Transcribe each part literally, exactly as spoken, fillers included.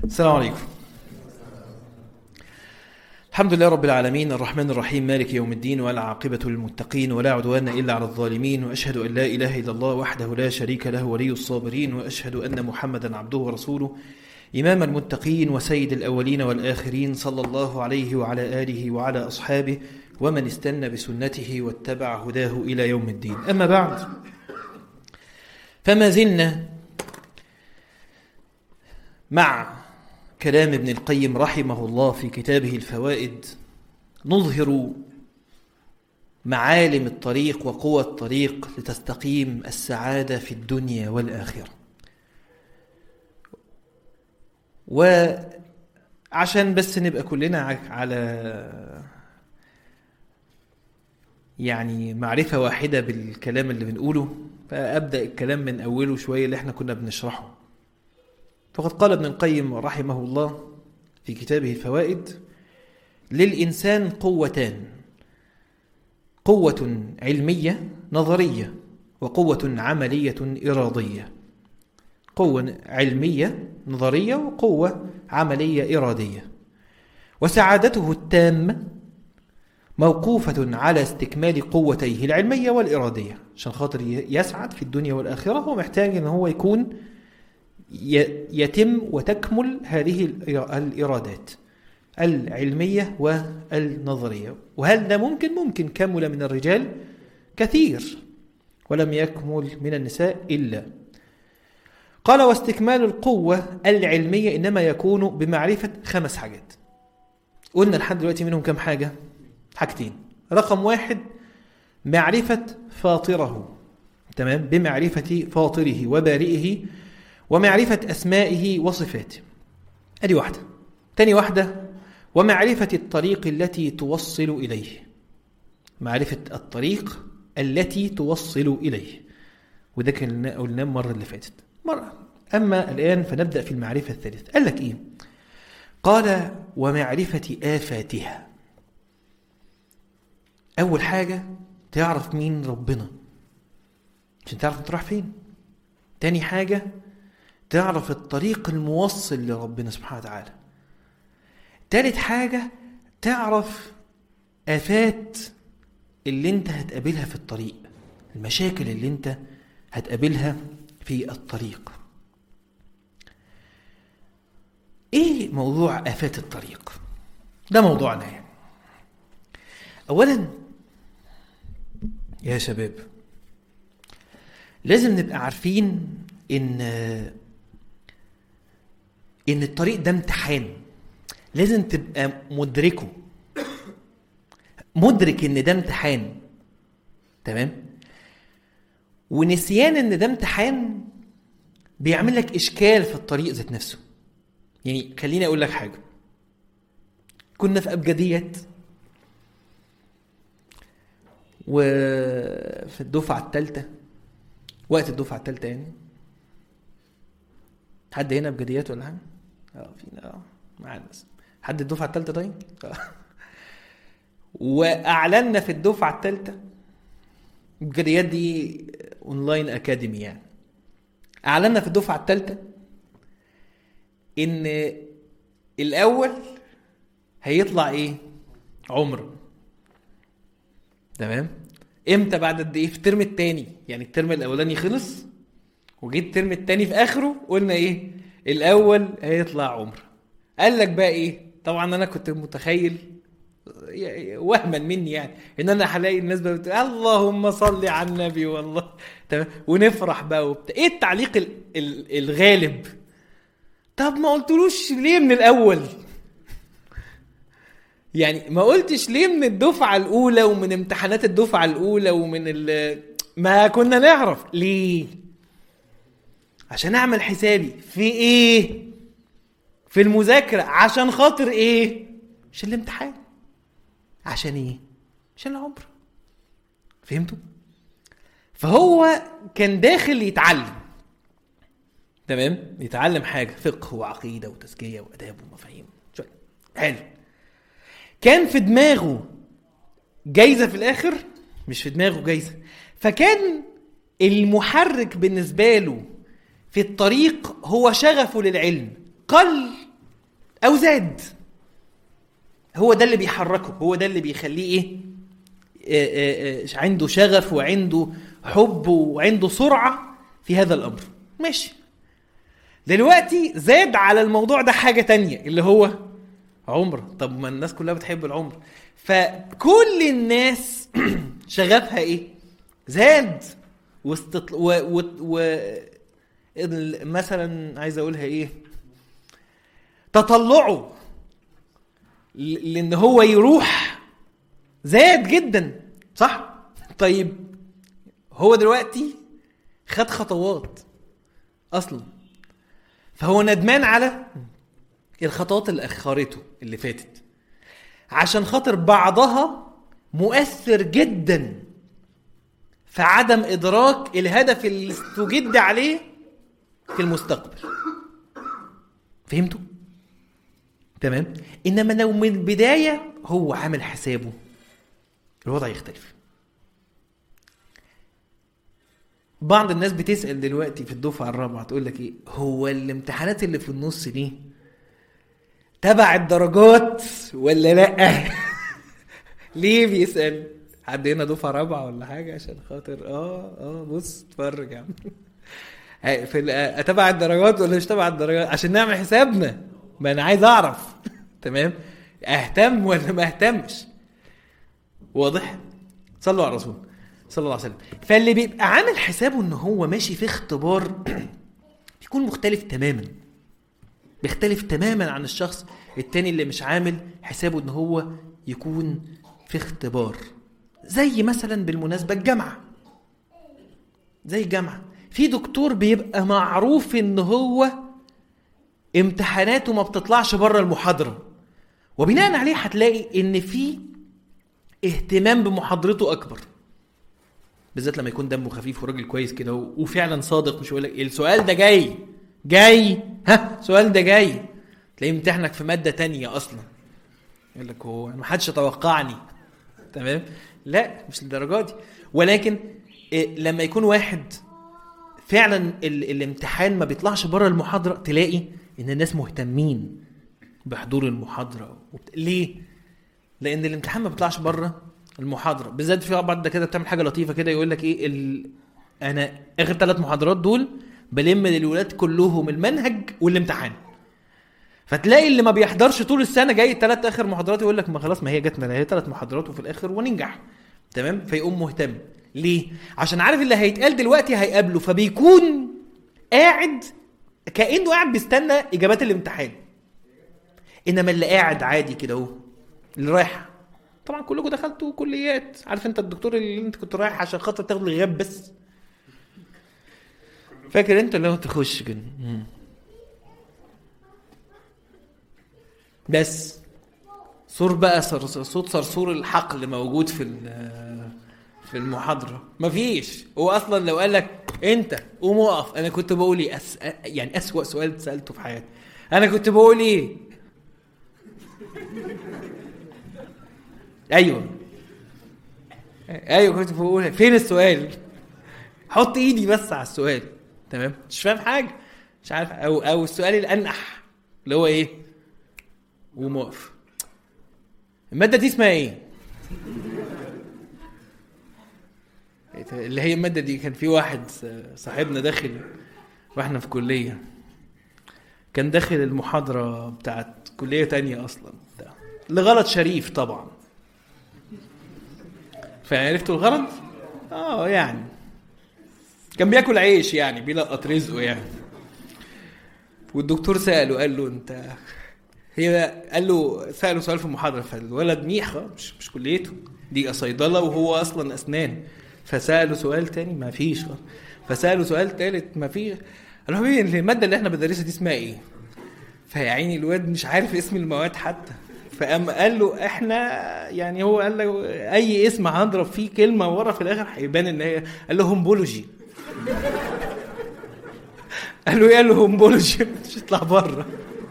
السلام عليكم. الحمد لله رب العالمين، الرحمن الرحيم، مالك يوم الدين، والعاقبة للمتقين، ولا عدوان إلا على الظالمين، وأشهد أن لا إله إلا الله وحده لا شريك له ولي الصابرين، وأشهد أن محمدا عبده ورسوله إمام المتقين وسيد الأولين والآخرين، صلى الله عليه وعلى آله وعلى أصحابه ومن استنى بسنته واتبع هداه إلى يوم الدين. أما بعد، فما زلنا مع كلام ابن القيم رحمه الله في كتابه الفوائد، نظهر معالم الطريق وقوى الطريق لتستقيم السعادة في الدنيا والآخرة. وعشان بس نبقى كلنا على يعني معرفة واحدة بالكلام اللي بنقوله، فأبدأ الكلام من أوله شوية اللي احنا كنا بنشرحه. فقد قال ابن القيم رحمه الله في كتابه الفوائد: للإنسان قوتان، قوة علمية نظرية، وقوة عملية إرادية. قوة علمية نظرية وقوة عملية إرادية. وسعادته التامة موقوفة على استكمال قوتيه العلمية والإرادية. عشان خاطر يسعد في الدنيا والآخرة هو محتاج أن هو يكون يتم وتكمل هذه الإرادات العلمية والنظرية. وهل ده ممكن؟ ممكن. كمل من الرجال كثير ولم يكمل من النساء إلا. قال: واستكمال القوة العلمية إنما يكون بمعرفة خمس حاجات. قلنا لحد دلوقتي منهم كم حاجة؟ حاجتين. رقم واحد، معرفة فاطره، تمام، بمعرفة فاطره وبارئه ومعرفة أسمائه وصفاته. أدي واحدة. تاني واحدة، ومعرفة الطريق التي توصل إليه. معرفة الطريق التي توصل إليه، وده كان قلناه المرة اللي فاتت مرة. أما الآن فنبدأ في المعرفة الثالثة. قال لك إيه؟ قال: ومعرفة آفاتها. أول حاجة تعرف مين ربنا عشان تعرف تروح فين. تاني حاجة تعرف الطريق الموصل لربنا سبحانه وتعالى. تالت حاجة تعرف آفات اللي انت هتقابلها في الطريق، المشاكل اللي انت هتقابلها في الطريق. ايه موضوع آفات الطريق؟ ده موضوعنا يعني. اولا يا شباب، لازم نبقى عارفين ان ان الطريق ده امتحان. لازم تبقى مدركه، مدرك ان ده امتحان، تمام. ونسيان ان ده امتحان بيعمل لك اشكال في الطريق ذات نفسه. يعني خليني اقول لك حاجه. كنا في ابجديات وفي الدفعه الثالثه، وقت الدفعه الثالثه يعني. حد هنا ابجديات ولا حاجه؟ اه فينا اه معانا. حد الدفعه الثالثه طيب؟ واعلنا في الدفعه الثالثه، ابجديات دي اونلاين اكاديمي يعني. اعلنا في الدفعه الثالثه ان الاول هيطلع ايه؟ عمر، تمام. امتى؟ بعد قد ايه؟ في الترم الثاني. يعني الترم الاولاني خلص وجيت الترم الثاني في اخره قلنا ايه؟ الاول هيطلع عمر. قال لك بقى ايه؟ طبعا انا كنت متخيل وهما مني يعني ان انا هلاقي الناس بتقول اللهم صل على النبي والله، تمام، ونفرح بقى وبتاع. ايه التعليق ال- ال- الغالب؟ طب ما قلتلوش ليه من الاول؟ يعني ما قلتش ليه من الدفعه الاولى ومن امتحانات الدفعه الاولى ومن ال... ما كنا نعرف ليه؟ عشان اعمل حسابي في ايه؟ في المذاكره. عشان خاطر ايه؟ عشان الامتحان. عشان ايه؟ عشان العمر. فهمتوا؟ فهو كان داخل يتعلم، تمام، يتعلم حاجه، فقه وعقيده وتزكيه واداب ومفاهيم. حلو. كان في دماغه جايزه في الاخر، مش في دماغه جايزه. فكان المحرك بالنسبه له في الطريق هو شغفه للعلم. قل او زاد. هو ده اللي بيحركه، هو ده اللي بيخليه ايه, إيه, إيه, إيه عنده شغف وعنده حب وعنده سرعة في هذا الامر. ماشي. دلوقتي زاد على الموضوع ده حاجة تانية اللي هو عمره. طب ما الناس كلها بتحب العمر، فكل الناس شغفها ايه؟ زاد. واستطل... و... و... و... مثلا عايز اقولها ايه، تطلعه لان هو يروح زاد جدا، صح؟ طيب هو دلوقتي خد خطوات اصلا، فهو ندمان على الخطوات اللي اخرته اللي فاتت، عشان خاطر بعضها مؤثر جدا في عدم ادراك الهدف اللي استجد عليه في المستقبل. فهمتوا؟ تمام. انما لو من البدايه هو عامل حسابه الوضع يختلف. بعض الناس بتسأل دلوقتي في الدفعه الرابعه تقول لك ايه، هو الامتحانات اللي في النص دي تبع الدرجات ولا لا؟ ليه بيسأل؟ حد هنا دفعه رابعه ولا حاجه عشان خاطر اه اه بص اتفرج يا عم في تبع الدرجات ولا مش تبع الدرجات، عشان نعمل حسابنا. ما انا عايز اعرف تمام اهتم ولا ما اهتمش. واضح؟ صلوا على الرسول صلى الله عليه وسلم. فاللي بيبقى عامل حسابه ان هو ماشي في اختبار بيكون مختلف تماما، بيختلف تماما عن الشخص التاني اللي مش عامل حسابه ان هو يكون في اختبار. زي مثلا بالمناسبة الجامعة، زي الجامعة في دكتور بيبقى معروف ان هو امتحاناته ما بتطلعش بره المحاضرة، وبناء عليه هتلاقي ان في اهتمام بمحاضرته اكبر، بالذات لما يكون دمه خفيف وراجل كويس كده وفعلا صادق. مش يقول لك السؤال ده جاي جاي ها السؤال ده جاي تلاقيه امتحانك في مادة تانية اصلا، يقول لك هو ما حدش توقعني. تمام؟ لا مش للدرجة دي. ولكن إيه لما يكون واحد فعلا ال- الامتحان ما بيطلعش بره المحاضرة، تلاقي ان الناس مهتمين بحضور المحاضرة. ليه؟ لان الامتحان ما بيطلعش بره المحاضرة. بالذات في بعض كده بتعمل حاجة لطيفة كده، يقول لك ايه ال... انا اخر ثلاث محاضرات دول بلم للولاد كلهم المنهج والامتحان. فتلاقي اللي ما بيحضرش طول السنة جاي ثلاث اخر محاضرات يقول لك ما خلاص ما هي جاتنا هي ثلاث محاضرات وفي الاخر وننجح. تمام؟ فيقوم مهتم. ليه؟ عشان عارف اللي هيتقال دلوقتي هيقابله، فبيكون قاعد كأنه قاعد بيستنى اجابات الامتحان. انما اللي قاعد عادي كده اهو، اللي رايح، طبعا كلكم دخلتوا كليات، عارف انت الدكتور اللي انت كنت رايح عشان خاطر تاخد الغياب بس، فاكر انت اللي هو تخش كده بس صور بقى صوت صرصور الحق اللي موجود في في المحاضره مفيش. هو اصلا لو قال لك انت قوم اقف، انا كنت بقول ايه أس... يعني اسوأ سؤال سالته في حياتي، انا كنت بقول ايه؟ ايوه ايوه كنت بقول فين السؤال، حط ايدي بس على السؤال. تمام؟ مش فاهم حاجه، مش عارف، او او السؤال الانح اللي هو ايه وموقف. الماده دي اسمها ايه؟ اللي هي الماده دي كان في واحد صاحبنا داخل واحنا في كليه، كان داخل المحاضره بتاعت كليه تانية اصلا لغلط شريف طبعا. فعرفتوا الغرض؟ اه يعني كان بياكل عيش يعني بيلقط رزقه يعني. والدكتور سأله قال له انت هي قال له سأله سؤال في المحاضرة، فالولد ميح مش مش كليته دي صيدلة وهو اصلا اسنان، فسأله سؤال تاني ما فيش، فسأله سؤال تالت ما فيش. قال له حبيبي المادة اللي احنا بندرسها دي اسمها ايه؟ فيعيني الواد مش عارف اسم المواد حتى. فقام قال له احنا يعني هو قال له اي اسم هنضرب فيه كلمه ورا في الاخر هيبان ان هي، قال له هومبولوجي. قال له ايه؟ قال له هومبولوجي مش يطلع بره.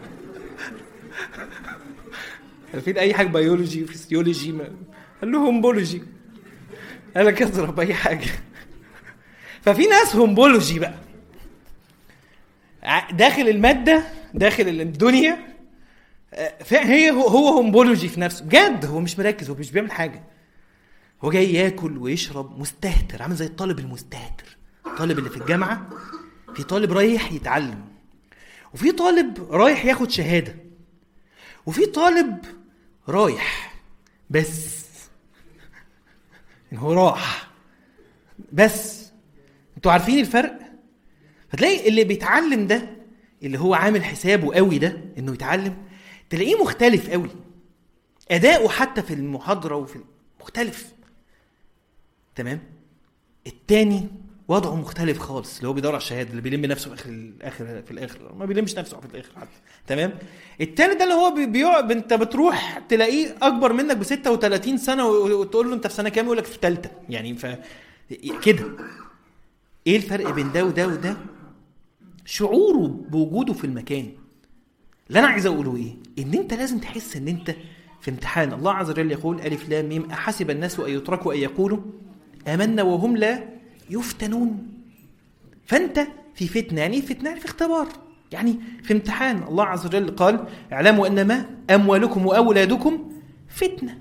في اي حاجه بيولوجي فيسيولوجي، قال له هومبولوجي، قال لك اضرب اي حاجه. ففي ناس هومبولوجي بقى داخل الماده داخل الدنيا هي هو هومبولوجي في نفسه بجد. هو مش مركز، هو مش بيعمل حاجه، هو جاي ياكل ويشرب مستهتر، عامل زي الطالب المستهتر. الطالب اللي في الجامعه، في طالب رايح يتعلم، وفي طالب رايح ياخد شهاده، وفي طالب رايح بس ان هو راح بس. انتوا عارفين الفرق؟ فتلاقي اللي بيتعلم ده، اللي هو عامل حسابه قوي ده انه يتعلم، تلاقيه مختلف قوي، اداؤه حتى في المحاضره وفي مختلف. تمام. التاني وضعه مختلف خالص، اللي هو بيدور على الشهاده، اللي بيلم نفسه في اخر الاخر في الاخر ما بيلمش نفسه في الاخر حتى. تمام. التاني ده اللي هو بيقعد، انت بتروح تلاقيه اكبر منك ب ستة وثلاثين سنه وتقول له انت في سنه كام، يقول لك في ثالثه يعني. ف كده ايه الفرق بين ده وده وده؟ شعوره بوجوده في المكان. اللي انا عايز اقوله ايه؟ ان انت لازم تحس ان انت في امتحان. الله عز وجل يقول الف لام ميم احسب الناس ان يتركوا ان يقولوا آمنا وهم لا يفتنون. فانت في فتنه. يعني فتنه يعني في اختبار، يعني في امتحان. الله عز وجل قال اعلموا انما اموالكم واولادكم فتنه.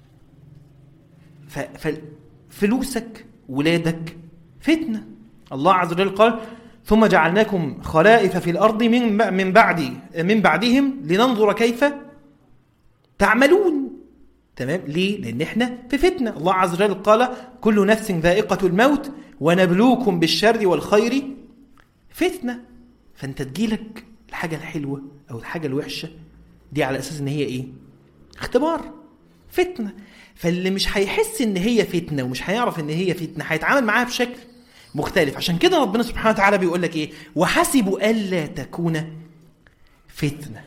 ففلوسك ولادك فتنه. الله عز وجل قال ثم جعلناكم خلائف في الارض من من بعد من بعدهم لننظر كيف تعملون. تمام. ليه؟ لان احنا في فتنه. الله عز وجل قال كل نفس ذائقه الموت ونبلوكم بالشر والخير فتنه. فانت تجيلك الحاجه الحلوه او الحاجه الوحشه دي على اساس ان هي ايه؟ اختبار، فتنه. فاللي مش هيحس ان هي فتنه ومش هيعرف ان هي فتنه هيتعامل معاها بشكل مختلف. عشان كده ربنا سبحانه وتعالى بيقول لك ايه؟ وحسبوا الا تكون فتنه.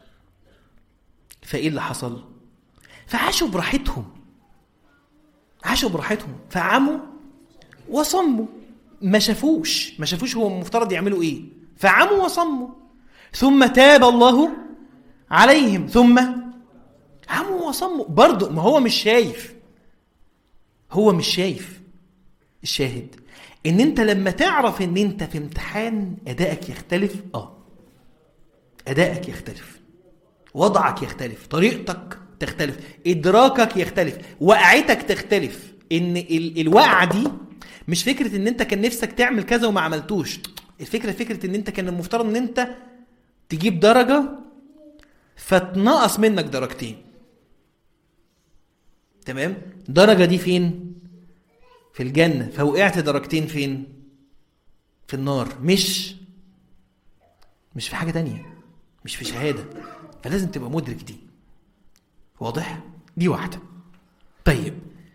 فايه اللي حصل؟ فعاشوا براحتهم، عاشوا براحتهم، فعموا وصموا. ما شافوش ما شافوش هو مفترض يعملوا ايه، فعموا وصموا. ثم تاب الله عليهم ثم عموا وصموا برضو. ما هو مش شايف، هو مش شايف. الشاهد ان انت لما تعرف ان انت في امتحان ادائك يختلف، اه ادائك يختلف، وضعك يختلف، طريقتك تختلف، ادراكك يختلف، وقعتك تختلف. ان ال- الوقعه دي مش فكره ان انت كان نفسك تعمل كذا وما عملتوش. الفكره فكره ان انت كان المفترض ان انت تجيب درجه فتنقص منك درجتين. تمام. درجه دي فين؟ في الجنه. فوقعت درجتين فين؟ في النار. مش مش في حاجه تانية، مش في شهاده. فلازم تبقى مدرك دي. واضح؟ دي واحده. طيب،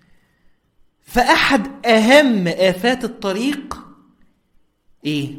فأحد أهم آفات الطريق إيه؟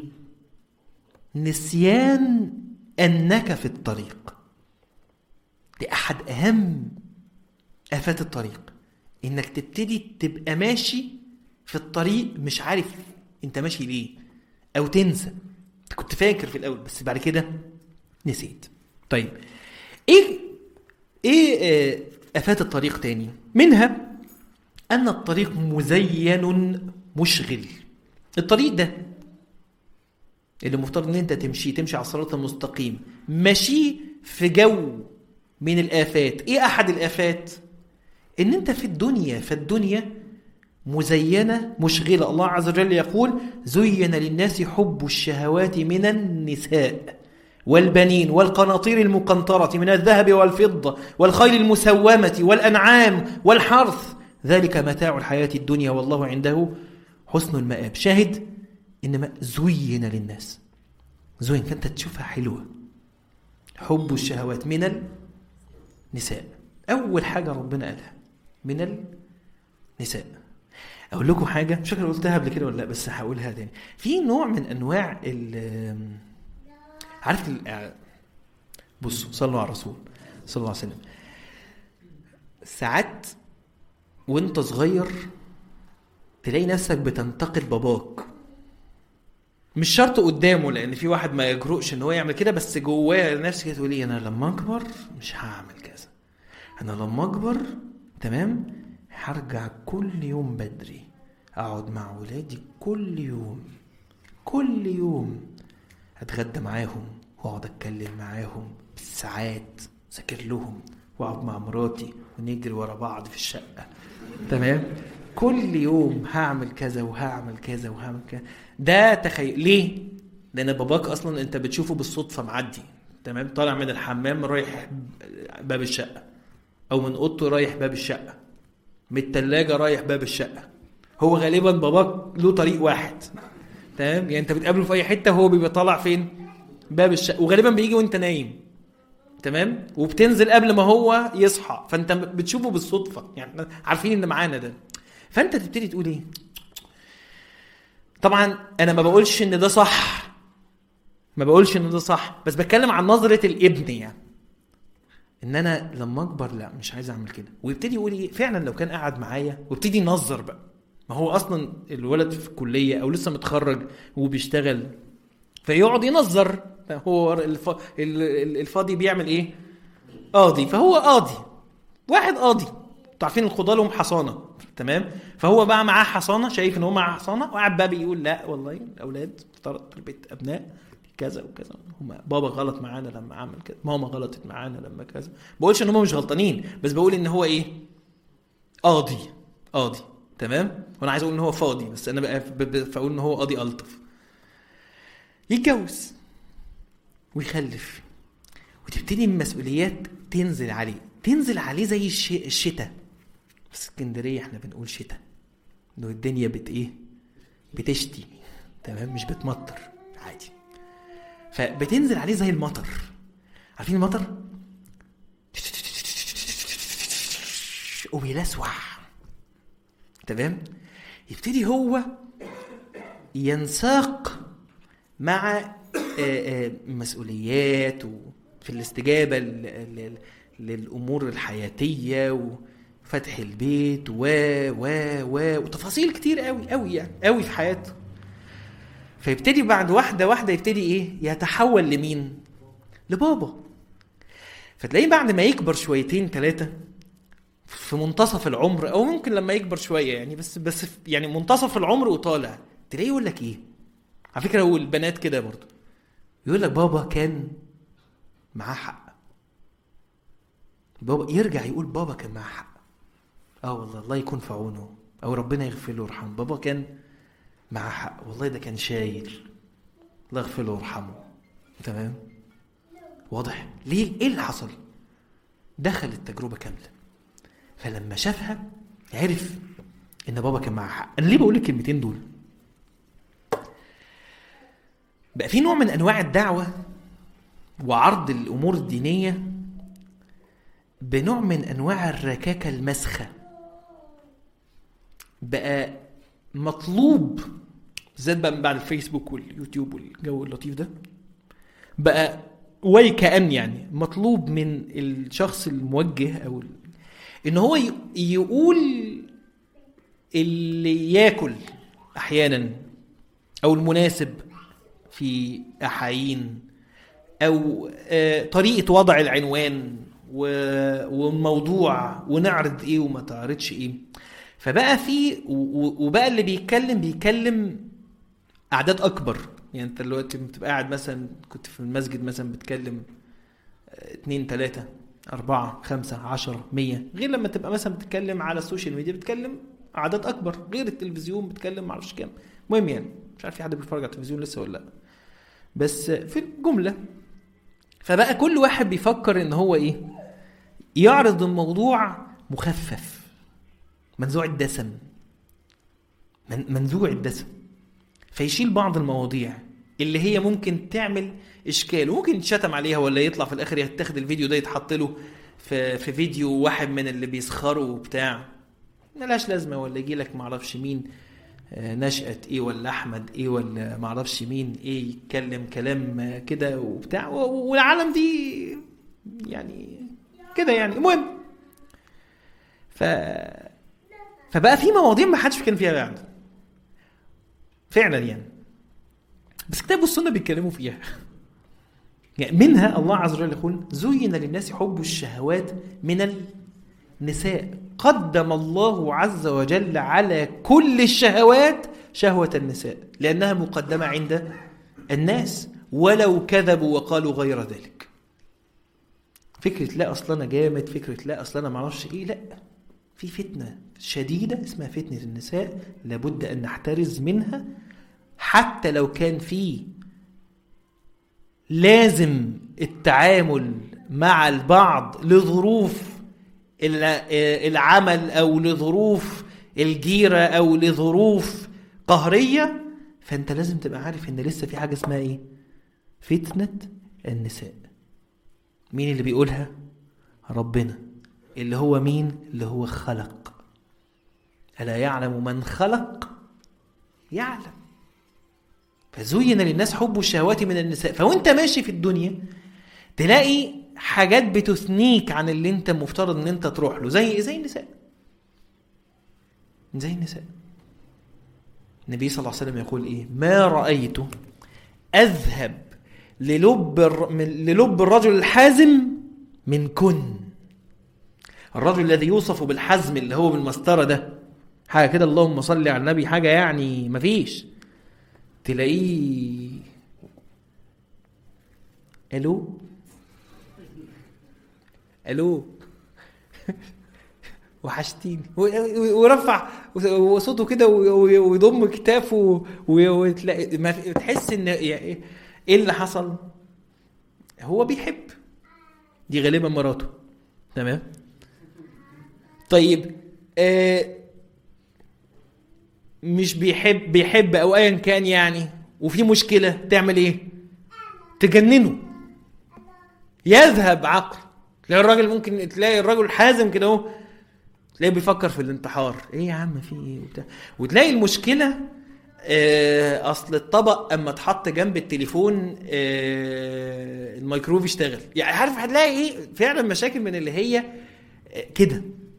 نسيان أنك في الطريق. دي أحد أهم آفات الطريق، إنك تبتدي تبقى ماشي في الطريق مش عارف أنت ماشي ليه، أو تنسى. كنت فاكر في الأول بس بعد كده نسيت. طيب، إيه إيه آفات الطريق تاني؟ منها أن الطريق مزين مشغل. الطريق ده اللي مفترض أن أنت تمشي تمشي على الصراط المستقيم، ماشي في جو من الآفات. إيه أحد الآفات؟ إن أنت في الدنيا فالدنيا مزينة مشغلة. الله عز وجل يقول زين للناس حب الشهوات من النساء والبنين والقناطير المقنطرة من الذهب والفضة والخيل المسومة والأنعام والحرث ذلك متاع الحياة الدنيا والله عنده حسن المآب. شاهد إنما زين للناس، زين فأنت تشوفها حلوة. حب الشهوات من النساء، أول حاجة ربنا قالها من النساء. أقول لكم حاجة مش فاكر قلتها قبل كده ولا لا، بس هقولها تاني. في نوع من أنواع ال عارف ال بصوا صلوا على الرسول صلى الله عليه وسلم. ساعات وانت صغير تلاقي نفسك بتنتقد باباك، مش شرط قدامه، لان في واحد ما يجرؤش ان هو يعمل كده، بس جواه نفسك تقول لي انا لما اكبر مش هعمل كذا، انا لما اكبر تمام هرجع كل يوم بدري اقعد مع ولادي كل يوم كل يوم اتغدى معاهم واقعد اتكلم معاهم بالساعات ذاكر لهم واقعد مع مراتي ونجري ورا بعض في الشقه، تمام، كل يوم هعمل كذا وهعمل كذا وهعمل كذا. ده تخيل ليه؟ لان باباك اصلا انت بتشوفه بالصدفه معدي، تمام، طالع من الحمام رايح باب الشقه، او من اوضته رايح باب الشقه، من الثلاجه رايح باب الشقه. هو غالبا باباك له طريق واحد، تمام، يعني انت بتقابله في اي حته هو بيبقى طالع فين؟ باب الشقه. وغالبا بيجي وانت نايم، تمام، وبتنزل قبل ما هو يصحى، فانت بتشوفه بالصدفه، يعني عارفين ان معانا ده. فانت تبتدي تقول ايه؟ طبعا انا ما بقولش ان ده صح، ما بقولش ان ده صح، بس بتكلم عن نظره الابن، يعني ان انا لما اكبر لا مش عايز اعمل كده. ويبتدي يقول ايه فعلا لو كان قاعد معايا، ويبتدي ينظر بقى. ما هو اصلا الولد في الكليه او لسه متخرج وبيشتغل، فيقعد ينظر. هو الف... الفاضي بيعمل ايه؟ قاضي. فهو قاضي، واحد قاضي، تعرفين القضاة لهم حصانه، تمام، فهو بقى معاه حصانه، شايف ان هو معاه حصانه، وقاعد بقى بيقول لا والله الاولاد افترض تربيه ابناء كذا وكذا، هم بابا غلط معانا لما عمل كذا، ماما غلطت معانا لما كذا. بقولش ان هم مش غلطانين، بس بقول ان هو ايه؟ قاضي، قاضي، تمام. وانا عايز اقول ان هو فاضي، بس انا بقى بقول ان هو قاضي الطف. يتجوز ويخلف، وتبتدي المسؤوليات تنزل عليه، تنزل عليه زي الشتاء. في اسكندريه احنا بنقول شتاء، انه الدنيا بت ايه؟ بتشتي، تمام، مش بتمطر عادي. فبتنزل عليه زي المطر. عارفين المطر؟ وبيلسوح، تمام. يبتدي هو ينساق مع مسؤوليات في الاستجابة للأمور الحياتية وفتح البيت و و و وتفاصيل كتير قوي قوي يعني قوي في حياته. فيبتدي بعد واحدة واحدة يبتدي ايه؟ يتحول لمين؟ لبابا. فتلاقيه بعد ما يكبر شويتين ثلاثة في منتصف العمر، او ممكن لما يكبر شوية يعني، بس بس يعني منتصف العمر وطالع، تلاقيه يقول لك ايه؟ على فكرة هو البنات كده برضو، يقول لك بابا كان معاه حق. بابا يرجع يقول بابا كان معاه حق، اه والله الله يكون في عونه، او ربنا يغفر له ويرحمه، بابا كان معاه حق، والله ده كان شايل، الله يغفر له ويرحمه، تمام. واضح ليه؟ ايه اللي حصل؟ دخل التجربة كاملة، فلما شافها عرف ان بابا كان معاه حق. انا ليه بقول الكلمتين دول؟ بقى في نوع من انواع الدعوة وعرض الامور الدينية بنوع من انواع الركاكة المسخة. بقى مطلوب زاد بقى من بعد الفيسبوك واليوتيوب والجو اللطيف ده، بقى ويكأن يعني مطلوب من الشخص الموجه او ان هو يقول اللي ياكل احيانا، او المناسب في احايين، او طريقة وضع العنوان والموضوع، ونعرض ايه وما تعرضش ايه. فبقى في وبقى اللي بيتكلم بيتكلم اعداد اكبر. يعني انت دلوقتي بتبقى قاعد مثلا، كنت في المسجد مثلا بتكلم اتنين تلاتة اربعة خمسة عشرة مية، غير لما تبقى مثلا بتتكلم على السوشيال ميديا بتكلم اعداد اكبر، غير التلفزيون بتكلم معرفش كام. مهم يعني مش عارف في حد بيتفرج على التلفزيون لسه ولا لا، بس في الجملة. فبقى كل واحد بيفكر ان هو ايه؟ يعرض الموضوع مخفف، منزوع الدسم، من منزوع الدسم، فيشيل بعض المواضيع اللي هي ممكن تعمل اشكال، وممكن يتشتم عليها، ولا يطلع في الاخر يتاخد الفيديو ده يتحط له في في فيديو واحد من اللي بيسخروا وبتاع، ملاش لازمه، ولا يجي لك معرفش مين نشأت ايه، ولا احمد ايه، ولا معرفش مين ايه، يتكلم كلام كده وبتاع، والعالم دي يعني كده يعني. المهم ف فبقى في مواضيع ما حدش كان فيها بعد فعلا يعني، بس كتاب والسنة بيتكلموا فيها. يعني منها الله عز وجل يقول زين للناس حب الشهوات من النساء، قدم الله عز وجل على كل الشهوات شهوة النساء لأنها مقدمة عند الناس ولو كذبوا وقالوا غير ذلك. فكرة لا أصلا أنا جامد، فكرة لا أصلا أنا معرفش إيه، لا، في فتنة شديدة اسمها فتنة النساء لابد أن نحترز منها، حتى لو كان في لازم التعامل مع البعض لظروف العمل أو لظروف الجيرة أو لظروف قهرية، فأنت لازم تبقى عارف إن لسه في حاجة اسمها إيه؟ فتنة النساء. مين اللي بيقولها؟ ربنا، اللي هو مين؟ اللي هو خلق. ألا يعلم من خلق؟ يعلم. فزين للناس حب الشهوات من النساء. فوانت ماشي في الدنيا تلاقي حاجات بتثنيك عن اللي انت مفترض ان انت تروح له، زي زي النساء زي النساء النبي صلى الله عليه وسلم يقول ايه؟ ما رأيت اذهب للب للب الرجل الحازم من كن. الرجل الذي يوصف بالحزم اللي هو بالمسطرة ده، حاجة كده اللهم صل على النبي، حاجة يعني مفيش، تلاقيه الو الو وحشتيني، ورفع وصوته كده ويضم كتافه، وتلاقي ما تحس ان ايه اللي حصل. هو بيحب، دي غالبا مراته، تمام. طيب آه مش بيحب بيحب او ايا كان يعني، وفي مشكله، تعمل ايه؟ تجننه، يذهب عقل. تلاقي الراجل ممكن تلاقي الراجل حازم كده اهو، تلاقيه بيفكر في الانتحار، ايه يا عم في ايه وبتاع. وتلاقي المشكله آه اصل الطبق اما اتحط جنب التليفون آه الميكرويف اشتغل، يعني عارف هتلاقي ايه فعلا مشاكل من اللي هي آه كده.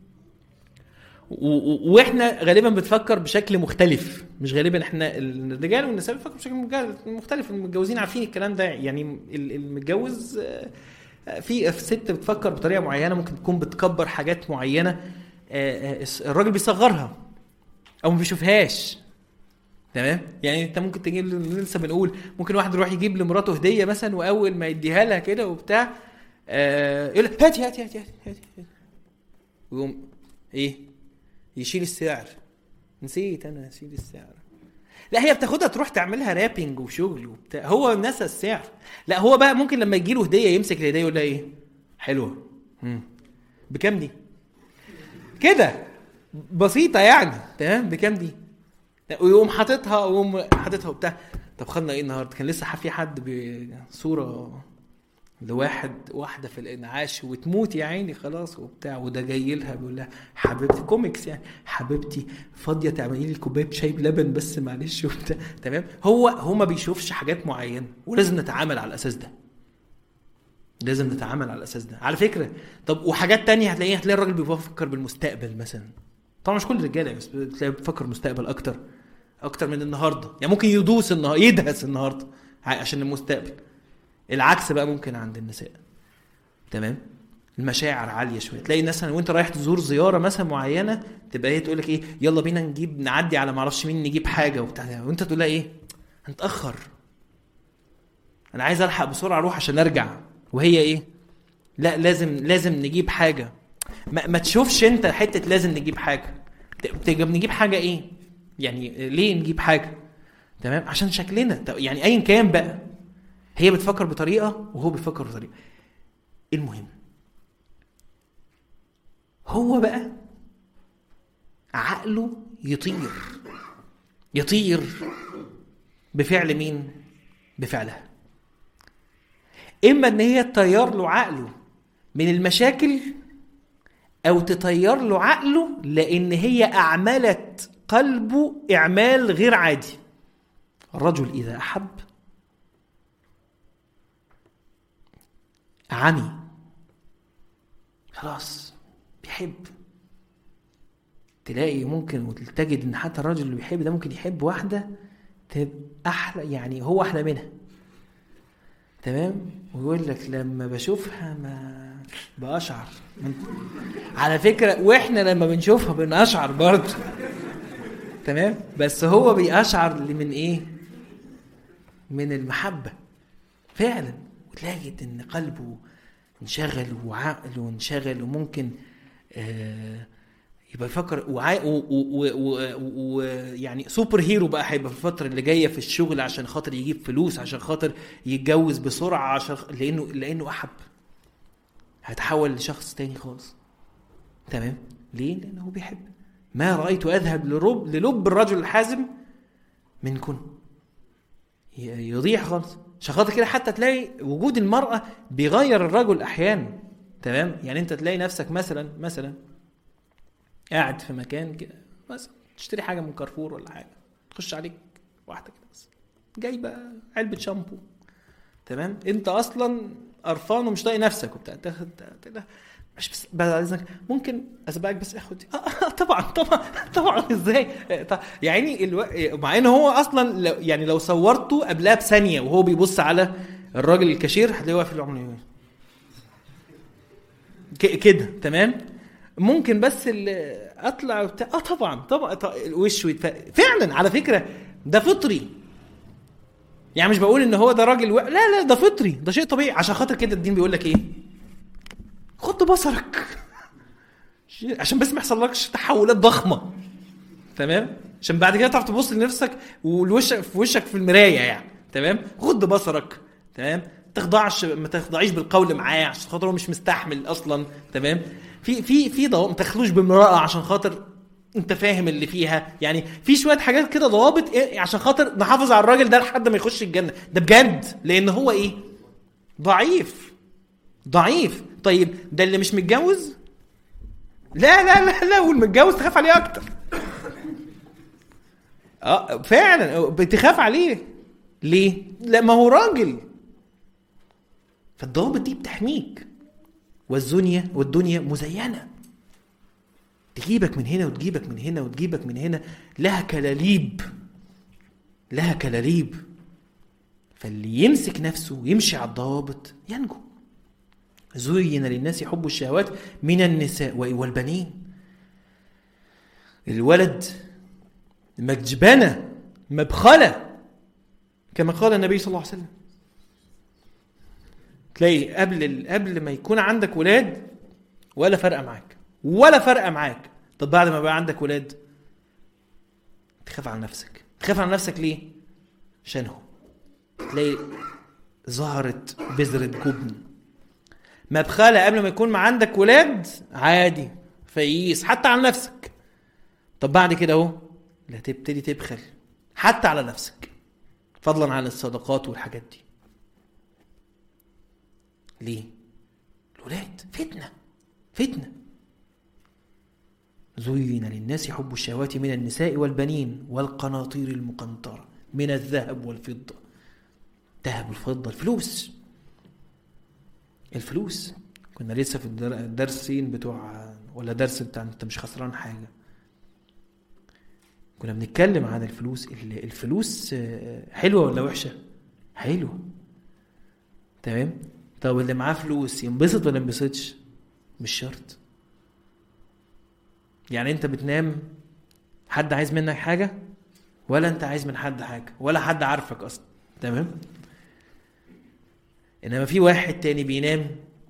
واحنا غالبا بتفكر بشكل مختلف، مش غالبا، احنا الرجال والنساء بيفكروا بشكل مختلف. المتجوزين عارفين الكلام ده، يعني المتجوز في ست بتفكر بطريقه معينه، ممكن تكون بتكبر حاجات معينه الراجل بيصغرها او ما بيشوفهاش، تمام. يعني انت ممكن تجيب، لسه بنقول ممكن واحد يروح يجيب لمراته هديه مثلا، واول ما يديها لها كده وبتاع يقول هاتي هاتي هاتي هاتي، ويقوم ايه؟ يشيل السعر. نسيت انا اشيل السعر. لا، هي بتاخدها تروح تعملها رابينج وشغل وبتاع، هو نسى السعر. لا، هو بقى ممكن لما يجيله هديه يمسك الهديه يقول لها ايه؟ حلوه. امم بكام دي؟ كده بسيطه يعني، تمام. بكام دي؟ ويقوم حاططها ويقوم حاططها وبتاع. طب خدنا ايه النهارده؟ كان لسه في حد بصوره لواحد واحده في الانعاش وتموت يا عيني خلاص وبتاع، وده جاي لها بيقول لها حبيبتي، كوميكس يعني، حبيبتي فاضيه تعملي لي كوبايه شاي بلبن بس معلش وبتاع، تمام. هو هو ما بيشوفش حاجات معينه، ولازم نتعامل على الاساس ده، لازم نتعامل على الاساس ده على فكره. طب وحاجات تانية هتلاقيها، هتلاقي الراجل بيفكر بالمستقبل مثلا. طبعا مش كل الرجاله، بس بتلاقي بيفكر مستقبل اكتر اكتر من النهارده، يعني ممكن يدوس النهارده، يدهس النهارده عشان المستقبل. العكس بقى ممكن عند النساء، تمام. المشاعر عاليه شويه، تلاقي مثلا وانت رايح تزور زياره مثلا معينه، تبقى هي تقول لك ايه؟ يلا بينا نجيب نعدي على ما اعرفش مين نجيب حاجه وبتاع، وانت تقول لها ايه؟ هنتاخر، انا عايز الحق بسرعه اروح عشان ارجع. وهي ايه؟ لا، لازم لازم نجيب حاجه. ما, ما تشوفش انت حته لازم نجيب حاجه، تجيب نجيب حاجه ايه يعني؟ ليه نجيب حاجه؟ تمام، عشان شكلنا يعني، ايا كان بقى. هي بتفكر بطريقه وهو بيفكر بطريقه. المهم هو بقى عقله يطير يطير بفعل مين؟ بفعلها. اما ان هي تطير له عقله من المشاكل، او تطير له عقله لان هي اعملت قلبه اعمال غير عادي. الرجل اذا احب عمي، خلاص بيحب. تلاقي ممكن وتجد ان حتى الراجل اللي بيحب ده ممكن يحب واحدة تبقى احلى، يعني هو احلى منها، تمام. ويقول لك لما بشوفها ما بأشعر. على فكرة واحنا لما بنشوفها بنأشعر برضه، تمام. بس هو بيأشعر من ايه؟ من المحبة فعلا. وتلاقي ان قلبه انشغل وعقل وانشغل وممكن آه يبقى يفكر ويعني سوبر هيرو بقى هيبقى في الفترة اللي جاية في الشغل عشان خاطر يجيب فلوس، عشان خاطر يتجوز بسرعة، عشان لأنه لأنه أحب هتحول لشخص تاني خالص. تمام؟ ليه؟ لأنه هو بيحب. ما رأيت أذهب لرب للب الرجل الحازم منكن يضيع خالص. عشان خاطر كده حتى تلاقي وجود المرأة بيغير الرجل أحيانا. تمام؟ يعني أنت تلاقي نفسك مثلا مثلا قاعد في مكان كده مثلا تشتري حاجة من كارفور ولا حاجة، تخش عليك واحدة كده بس جايبة علبة شامبو. تمام؟ أنت أصلا قرفان ومش طايق نفسك وبتاع تاخد مش بس بعد اذنك ممكن اسبقك بس اخد آه طبعا طبعا طبعا ازاي يعني الو... مع ان هو اصلا لو يعني لو صورته قبلها بثانيه وهو بيبص على الراجل الكاشير هتلاقيه واقف في العمر كده. تمام؟ ممكن بس اطلع وبتاع اه طبعا طبعا الوش ويتف... فعلا على فكره ده فطري. يعني مش بقول ان هو ده راجل و... لا لا ده فطري، ده شيء طبيعي. عشان خاطر كده الدين بيقول لك ايه؟ خد بصرك عشان بس ما يحصلكش تحولات ضخمه. تمام؟ عشان بعد كده تعرف تبص لنفسك والوش في وشك في المرايه يعني. تمام؟ خد بصرك. تمام؟ تخضعش ما تخضعيش بالقول معاه عشان خاطر هو مش مستحمل اصلا. تمام؟ في في في ضوابط. ما تخلوش بامراه عشان خاطر انت فاهم اللي فيها. يعني في شويه حاجات كده ضوابط إيه عشان خاطر نحافظ على الراجل ده لحد ما يخش الجنه. ده بجد لان هو ايه؟ ضعيف ضعيف. طيب ده اللي مش متجوز؟ لا لا لا لا والمتجوز تخاف عليه اكتر. اه فعلا بتخاف عليه. ليه؟ لا ما هو راجل. فالضوابط دي بتحميك. والدنيا والدنيا مزينه تجيبك من هنا وتجيبك من هنا وتجيبك من هنا. لها كلاليب لها كلاليب. فاللي يمسك نفسه ويمشي على الضوابط ينجو. زين للناس حب الشهوات من النساء والبنين. الولد مجبنة مبخلة كما قال النبي صلى الله عليه وسلم. تلاقي قبل قبل ما يكون عندك ولاد ولا فرقة معاك ولا فرقة معاك. طب بعد ما بقى عندك ولاد تخاف على نفسك. تخاف على نفسك ليه؟ عشانهم. تلاقي ظهرت بذرة جبن مبخلة قبل ما يكون ما عندك ولاد عادي فييس حتى على نفسك. طب بعد كده اهو لا تبتدي تبخل حتى على نفسك فضلا عن الصدقات والحاجات دي. ليه؟ الولاد فتنة فتنة. زين للناس حب الشهوات من النساء والبنين والقناطير المقنطرة من الذهب والفضة. ذهب والفضة الفلوس الفلوس. كنا لسه في الدرسين بتوع ولا درس بتاع انت مش خسران حاجة كنا بنتكلم عن الفلوس. الفلوس حلوة ولا وحشة؟ حلوة. تمام؟ طب اللي معاه فلوس ينبسط ولا ينبسطش؟ مش شرط. يعني انت بتنام حد عايز منك حاجة ولا انت عايز من حد حاجة ولا حد عارفك اصلا. تمام؟ انما في واحد تاني بينام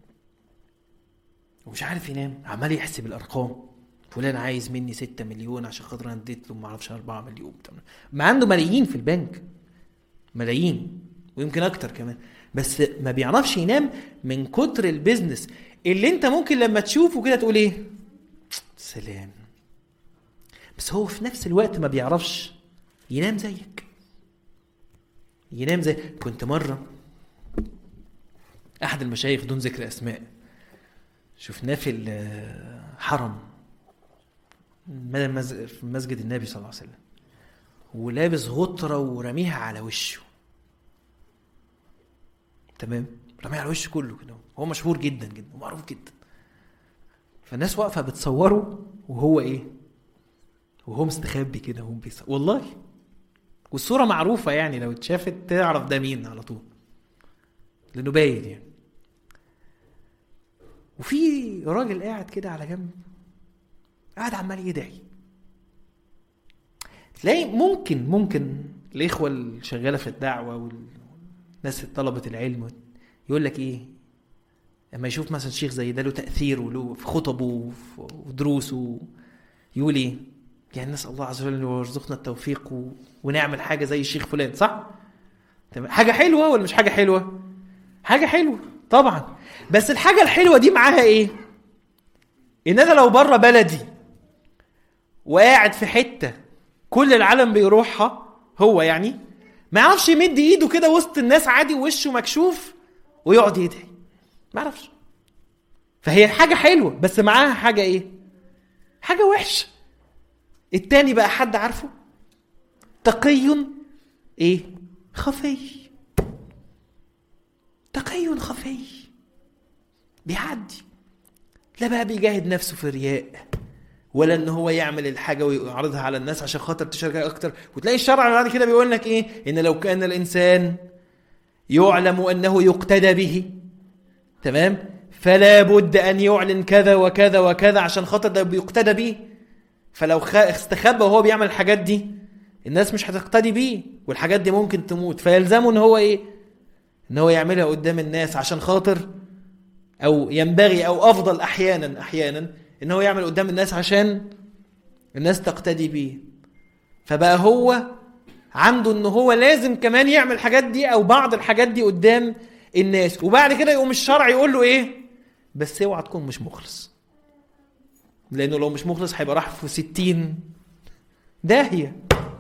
ومش عارف ينام عمال يحسب الارقام. فلان عايز مني ستة مليون عشان خاطر انا اديت له ما اعرفش أربعة مليون. ما عنده ملايين في البنك ملايين ويمكن اكتر كمان بس ما بيعرفش ينام من كتر البيزنس اللي انت ممكن لما تشوفه كده تقول ايه سلام. بس هو في نفس الوقت ما بيعرفش ينام زيك. ينام زي كنت مرة احد المشايخ دون ذكر اسماء شفناه في الحرم في مسجد النبي صلى الله عليه وسلم ولابس غطرة ورميها على وشه. تمام؟ رميها على وشه كله كده. هو مشهور جدا جدا ومعروف جدا. فالناس واقفة بتصوره وهو ايه وهو مستخبي كده وهو بيصور والله. والصورة معروفة يعني لو اتشافت تعرف ده مين على طول لانه باين يعني. وفي راجل قاعد كده على جنب قاعد عمال يدعي. تلاقي ممكن ممكن الاخوه الشغاله في الدعوه والناس طلبه العلم يقول لك ايه لما يشوف مثلا شيخ زي ده له تأثير وله في خطبه ودروسه يقول ايه؟ يعني نسأل الله عز وجل يرزقنا التوفيق و... ونعمل حاجة زي الشيخ فلان، صح؟ حاجة حلوة ولا مش حاجة حلوة؟ حاجة حلوة طبعا. بس الحاجة الحلوة دي معاها ايه؟ ان انا لو بره بلدي وقاعد في حتة كل العالم بيروحها، هو يعني ما يعرفش يمد ايده كده وسط الناس عادي ووشه مكشوف ويقعد يدعي، ما يعرفش. فهي حاجة حلوة بس معاها حاجة ايه؟ حاجة وحشة. التاني بقى حد عارفه؟ تقي ايه؟ خفي. تقي خفي بيعدي، لا بقى بيجاهد نفسه في رياء ولا ان هو يعمل الحاجة ويعرضها على الناس عشان خاطر تشارك اكتر. وتلاقي الشرع بعد كده بيقول لك ايه؟ ان لو كان الانسان يعلم انه يقتدى به، تمام، فلا بد ان يعلن كذا وكذا وكذا عشان خاطر ده بيقتدى به. فلو استخبى وهو بيعمل الحاجات دي الناس مش هتقتدي بيه، والحاجات دي ممكن تموت. فيلزمه ان هو ايه؟ ان هو يعملها قدام الناس عشان خاطر، او ينبغي او افضل احيانا احيانا ان هو يعمل قدام الناس عشان الناس تقتدي بيه. فبقى هو عنده ان هو لازم كمان يعمل الحاجات دي او بعض الحاجات دي قدام الناس. وبعد كده يقوم الشرع يقول له ايه؟ بس اوعى تكون مش مخلص، لانه لو مش مخلص هيبقى راح في ستين داهية.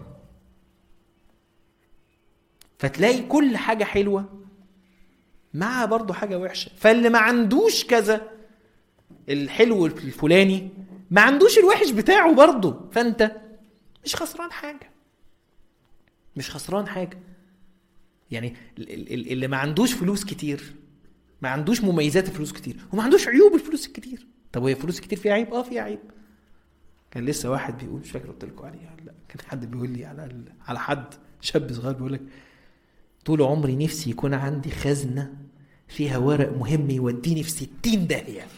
فتلاقي كل حاجة حلوة معها برضو حاجة وحشة. فاللي ما عندوش كذا الحلو الفلاني ما عندوش الوحش بتاعه برضو، فانت مش خسران حاجة، مش خسران حاجة. يعني اللي ما عندوش فلوس كتير ما عندوش مميزات الفلوس كتير وما عندوش عيوب الفلوس الكتير. طب وهي فلوس كتير فيها عيب؟ اه فيها عيب. كان لسه واحد بيقول، مش فاكر قلت لكم عليه، لا كان حد بيقول لي على على حد شاب صغير بيقول لك طول عمري نفسي يكون عندي خزنة فيها ورق مهم يوديني في ستين داهية.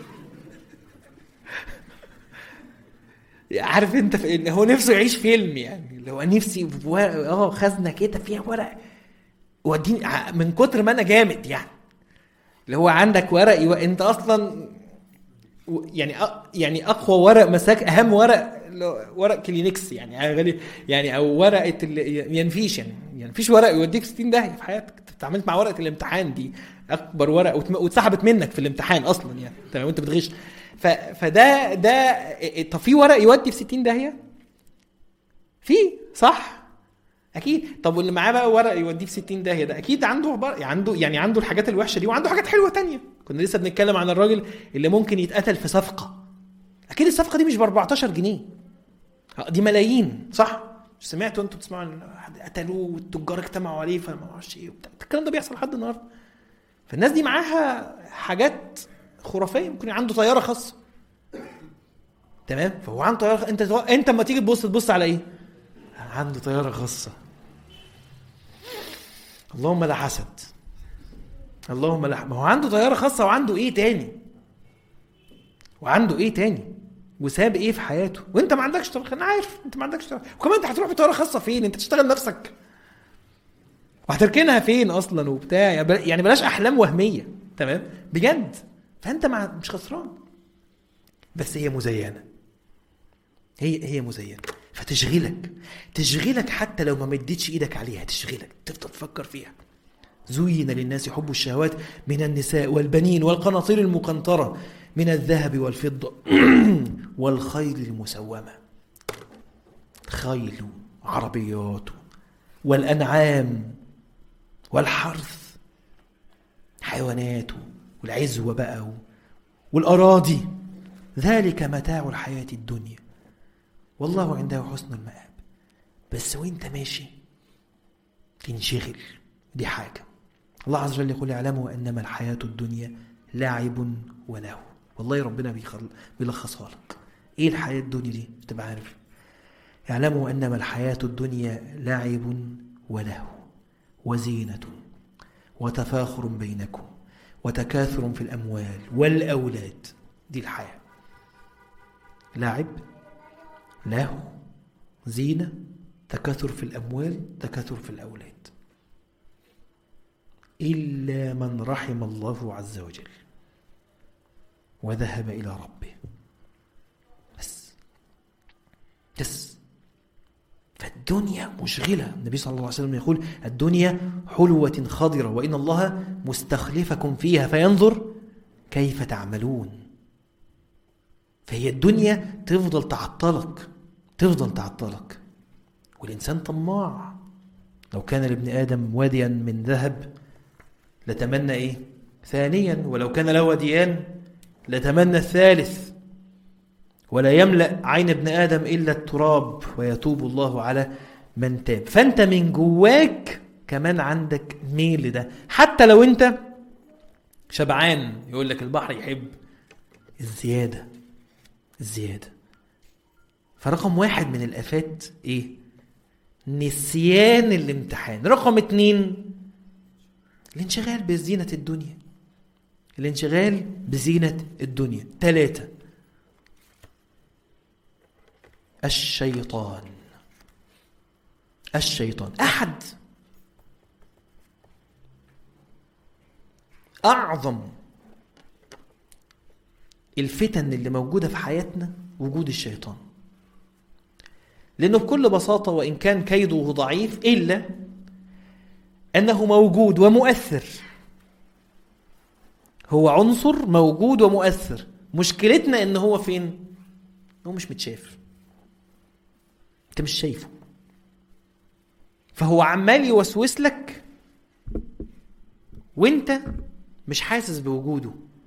عارف انت ان هو نفسه يعيش فيلم، يعني اللي هو نفسي اه خزنة كده فيها ورق وديني من كتر ما انا جامد. يعني اللي هو عندك ورق يو... انت اصلا يعني أ... يعني اقوى ورق مساك، اهم ورق ورق كلينكس يعني غالي، يعني او ورقه اللي ينفيش، يعني يعني فيش ورق يوديك ستين داهيه في حياتك. انت اتعاملت مع ورقه الامتحان دي اكبر ورق وتم... واتسحبت منك في الامتحان اصلا، يعني تمام وانت بتغش. ف... فده ده طب في ورق يودي في ستين داهيه؟ في صح اكيد. طب واللي معاه بقى ورق يوديه في ستين داهيه ده اكيد عنده بر... عنده يعني عنده الحاجات الوحشه دي وعنده حاجات حلوه تانية. كنا لسه بنتكلم عن الراجل اللي ممكن يتقتل في صفقه، اكيد الصفقه دي مش ب أربعتاشر جنيه، دي ملايين، صح؟ سمعتوا انتوا بتسمعوا قتلوه والتجار اجتمعوا عليه فما اعرفش ايه وبتاع، الكلام ده بيحصل لحد النهارده. فالناس دي معاها حاجات خرافيه، ممكن عنده طياره خاصه، تمام، فهو عنده طياره. انت انت لما تيجي تبص تبص على ايه؟ عنده طياره خاصه. اللهم لا حسد، اللهم لا. ما هو عنده طياره خاصه وعنده ايه تاني؟ وعنده ايه تاني؟ وساب ايه في حياته؟ وانت ما عندكش طياره. انا عارف انت ما عندكش طياره، وكمان انت هتروح بطياره خاصه فين؟ انت تشتغل نفسك وهتركنها فين اصلا وبتاع؟ يعني بلاش احلام وهميه، تمام بجد. فانت مش خسران، بس هي مزينه، هي هي مزينه فتشغلك تشغلك حتى لو ما مديتش ايدك عليها، تشغلك تفضل تفكر فيها. زين للناس حب الشهوات من النساء والبنين والقناطير المقنطرة من الذهب والفضة والخيل المسومة، خيل عربيات والأنعام والحرث حيوانات والعزوة بقى والأراضي، ذلك متاع الحياة الدنيا والله عنده حسن المآب. بس وانت ماشي تنشغل، دي حاجة. الله عز وجل يقول اعلموا انما الحياة الدنيا لعب ولهو. والله ربنا بيلخصها لك. ايه الحياة الدنيا دي؟ تبقى عارف. اعلموا انما الحياة الدنيا لعب ولهو وزينة وتفاخر بينكم وتكاثر في الاموال والاولاد. دي الحياة، لعب، لهو، زينة، تكاثر في الاموال، تكاثر في الاولاد. إلا من رحم الله عز وجل. وذهب إلى ربه. بس بس فالدنيا مشغلة. النبي صلى الله عليه وسلم يقول الدنيا حلوة خضرة وإن الله مستخلفكم فيها فينظر كيف تعملون. فهي الدنيا تفضل تعطلك تفضل تعطلك والإنسان طماع. لو كان لابن آدم واديا من ذهب لتمنى إيه ثانيا، ولو كان له وديان لتمنى الثالث. ولا يملأ عين ابن آدم إلا التراب ويتوب الله على من تاب. فأنت من جواك كمان عندك ميل ده، حتى لو أنت شبعان. يقول لك البحر يحب الزيادة الزيادة. فرقم واحد من الآفات إيه؟ نسيان الامتحان. رقم اتنين الانشغال بزينة الدنيا الانشغال بزينة الدنيا. ثلاثة الشيطان الشيطان أحد أعظم الفتن اللي موجودة في حياتنا وجود الشيطان. لأنه بكل بساطة وإن كان كيده ضعيف إلا أنه موجود ومؤثر. هو عنصر موجود ومؤثر. مشكلتنا أنه هو فين؟ هو مش متشاف، أنت مش شايفه، فهو عمال يوسوس لك وانت مش حاسس بوجوده.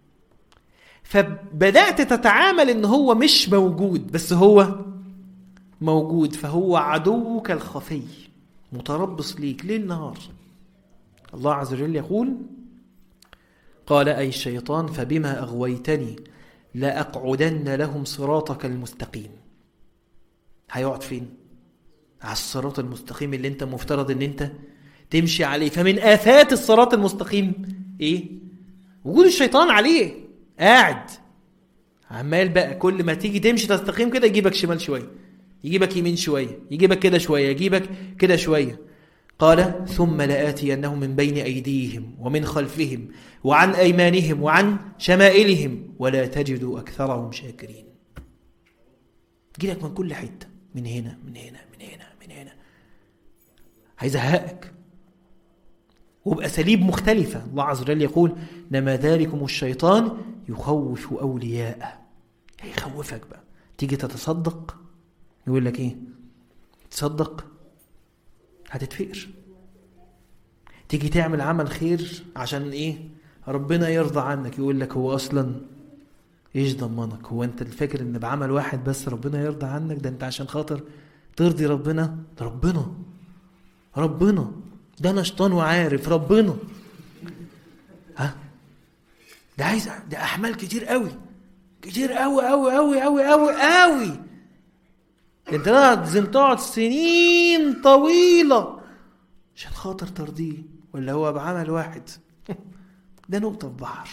فبدأت تتعامل ان هو مش موجود بس هو موجود. فهو عدوك الخفي متربص ليك ليل نهار. الله عز وجل يقول قال أي الشيطان فبما أغويتني لأقعدن لهم صراطك المستقيم. هيقعد فين؟ على الصراط المستقيم اللي انت مفترض ان انت تمشي عليه. فمن آفات الصراط المستقيم ايه؟ وجود الشيطان عليه. قاعد عمال بقى كل ما تيجي تمشي تستقيم كده يجيبك شمال شوية، يجيبك يمين شوية، يجيبك كده شوية، يجيبك كده شوية. قال ثم لآتينهم من بين أيديهم ومن خلفهم وعن أيمانهم وعن شمائلهم ولا تجدوا أكثرهم شاكرين. يجيلك من كل حتة، من هنا من هنا من هنا من هنا، هيزهقك وبأساليب مختلفة. الله عز وجل يقول نما ذلكم الشيطان يخوف أولياءه. هيخوفك بقى. تيجي تتصدق يقول لك ايه؟ تصدق هتتفقر. تيجي تعمل عمل خير عشان ايه؟ ربنا يرضى عنك. يقول لك هو اصلا ايش ضمنك؟ هو انت الفكر ان بعمل واحد بس ربنا يرضى عنك؟ ده انت عشان خاطر ترضي ربنا. ده ربنا ربنا ده انا شيطان وعارف ربنا. ها ده عايز ده احمال كتير قوي كتير قوي قوي قوي قوي قوي قوي. انت لازم تقعد سنين طويلة عشان خاطر ترضيه، ولا هو بعمل واحد ده نقطة في بحر.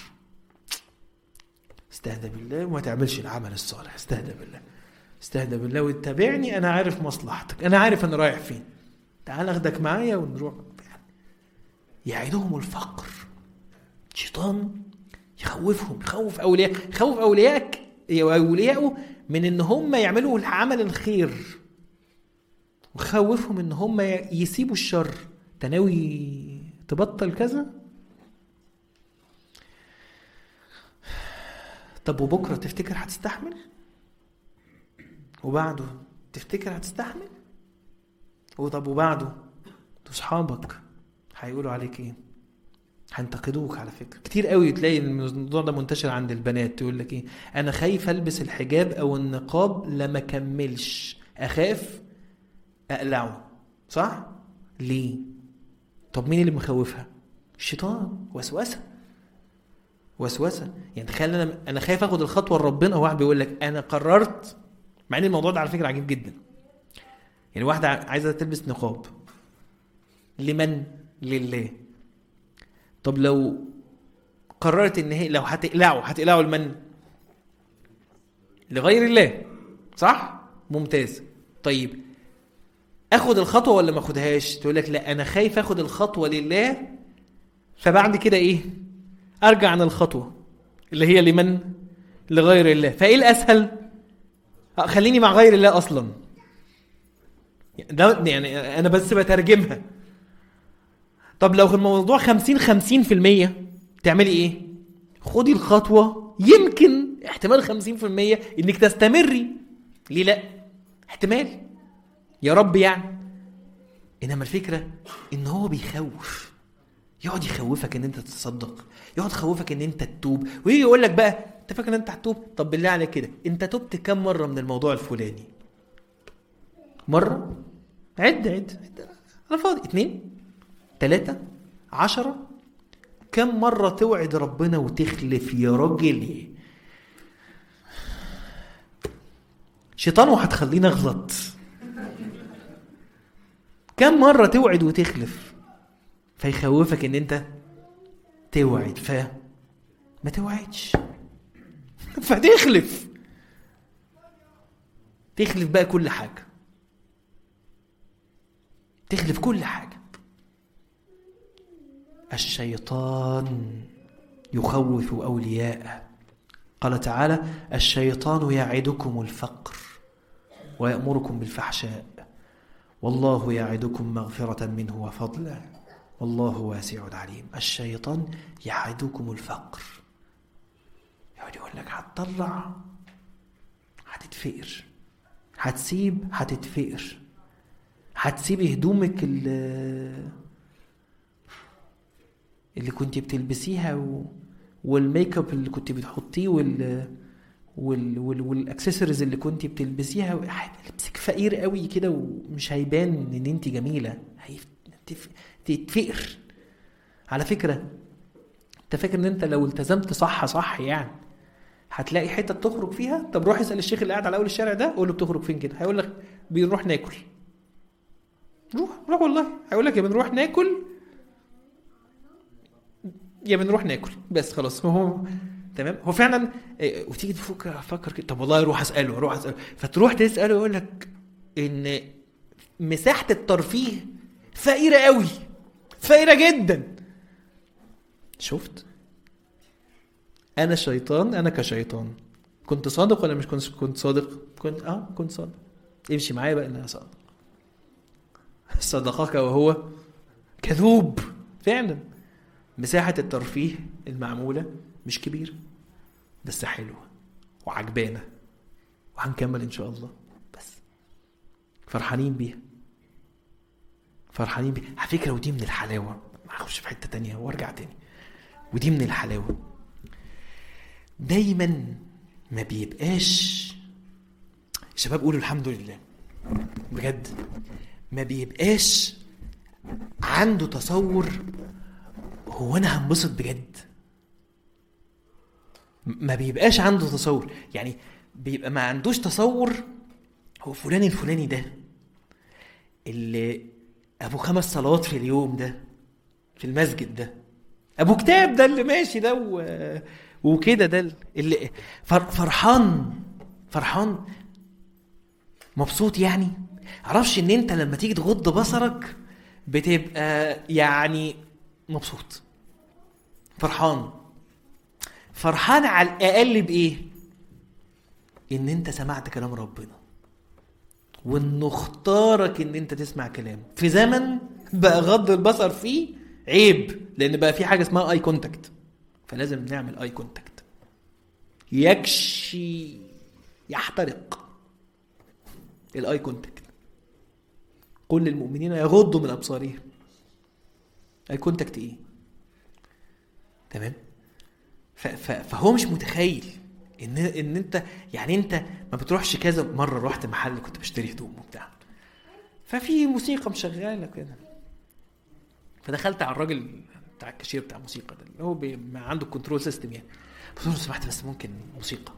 استهدى بالله وما تعملش العمل الصالح. استهدى بالله استهدى بالله واتبعني، انا عارف مصلحتك، انا عارف انا رايح فين، تعال اخدك معايا ونروح. يعيدهم الفقر. شيطان يخوفهم، يخوف اولياء يخوف اوليائك اولياءه من ان هم يعملوا العمل الخير، وخوفهم ان هم يسيبوا الشر. تناوي تبطل كذا؟ طب وبكره تفتكر هتستحمل؟ وبعده تفتكر هتستحمل؟ وطب وبعده اصحابك هيقولوا عليك ايه؟ هينتقدوك. على فكره كتير قوي تلاقي الموضوع ده منتشر عند البنات. تقول لك ايه؟ انا خايف البس الحجاب او النقاب لما كملش، اخاف اقلعه. صح؟ ليه؟ طب مين اللي مخوفها؟ الشيطان. وسوسه وسوسه. يعني تخيل انا انا خايف اخد الخطوه لربنا، واحد بيقول لك انا قررت. مع ان الموضوع ده على فكره عجيب جدا. يعني واحده عايزه تلبس نقاب لمن؟ لله. طب لو قررت ان هي لو هتقلعه هتقلعه لمن؟ لغير الله. صح؟ ممتاز. طيب اخد الخطوه ولا ما اخدهاش؟ تقول لك لا انا خايف اخد الخطوه لله، فبعد كده ايه؟ ارجع عن الخطوه اللي هي لمن؟ لغير الله. فايه الاسهل؟ خليني مع غير الله اصلا. ده يعني انا بس بترجمها. طب لو الموضوع خمسين خمسين في المية تعملي ايه؟ خدي الخطوة، يمكن احتمال خمسين في المية انك تستمري. ليه لا؟ احتمال يا رب يعني. انما الفكرة ان هو بيخوف، يقعد يخوفك ان انت تتصدق، يقعد يخوفك ان انت تتوب، ويجي يقول لك بقى انت فاكر ان انت هتتوب؟ طب بالله عليك كده انت تبت كم مرة من الموضوع الفلاني؟ مرة؟ عد عد, عد. انا فاضي. اتنين، تلاتة، عشرة. كم مرة توعد ربنا وتخلف يا راجل؟ شيطان وهتخليني اغلط. كم مرة توعد وتخلف فيخوفك ان انت توعد ف ما توعدش فتخلف. تخلف بقى كل حاجة، تخلف كل حاجة. الشيطان يخوف أولياءه. قال تعالى الشيطان يعدكم الفقر ويأمركم بالفحشاء والله يعدكم مغفرة منه وفضلا والله واسع عليم. الشيطان يعدكم الفقر، يقعد يقول لك هتطلع هتتفقر، هتسيب هتتفقر، هتسيب هدومك اللي, اللي كنت بتلبسيها و... والميك اب اللي كنت بتحطيه وال وال وال والاكسسوارز اللي كنت بتلبسيها، لبسك فقير قوي كده ومش هيبان ان انت جميله، هتتفقر. على فكره انت فاكر ان انت لو التزمت صح صح يعني هتلاقي حته تخرج فيها؟ طب روح اسال الشيخ اللي قاعد على اول الشارع ده، قول له بتخرج فين كده، هيقول لك بنروح ناكل. روح روح والله هيقول لك يا بنروح ناكل يا بنروح ناكل بس خلاص. هو تمام، هو فعلا. وتيجي تفكر افكر كده، طب والله اروح اساله اروح اساله فتروح تساله يقول لك ان مساحه الترفيه فقيره قوي، فقيره جدا. شفت؟ انا شيطان، انا كشيطان كنت صادق ولا مش كنت كنت صادق؟ كنت اه كنت صادق. امشي معايا بقى ان انا صادق. صدقك وهو كذوب. فعلا مساحه الترفيه المعموله مش كبيره بس حلوه وعجبانه وهنكمل ان شاء الله. بس فرحانين بيها، فرحانين بيها على فكره. ودي من الحلاوه، ما اخش في حته تانية وارجع تاني. ودي من الحلاوه، دايما ما بيبقاش الشباب قولوا الحمد لله بجد، ما بيبقاش عنده تصور هو انا هنبسط بجد. ما بيبقاش عنده تصور، يعني بيبقى ما عندوش تصور هو فلان الفلاني ده اللي ابو خمس صلوات في اليوم ده في المسجد ده، ابو كتاب ده اللي ماشي ده و... وكده ده اللي فرحان فرحان مبسوط. يعني عرفش ان انت لما تيجي تغض بصرك بتبقى يعني مبسوط فرحان. فرحان على الاقل بايه؟ ان انت سمعت كلام ربنا وانه اختارك ان انت تسمع كلام في زمن بقى غض البصر فيه عيب، لان بقى في حاجه اسمها اي كونتاكت، فلازم نعمل اي كونتاكت. يكشي يحترق الاي كونتاكت. قل للمؤمنين يغضوا من ابصارهم. اي كونتاكت ايه؟ تمام. فهو مش متخيل ان ان انت يعني انت ما بتروحش كذا مره. رحت محل كنت بشتري هدوم وبتاع، ففي موسيقى مشغاله كده، فدخلت على الراجل بتاع الكاشير بتاع الموسيقى ده اللي هو عنده كنترول سيستم يعني، قلت له سمحت بس ممكن موسيقى؟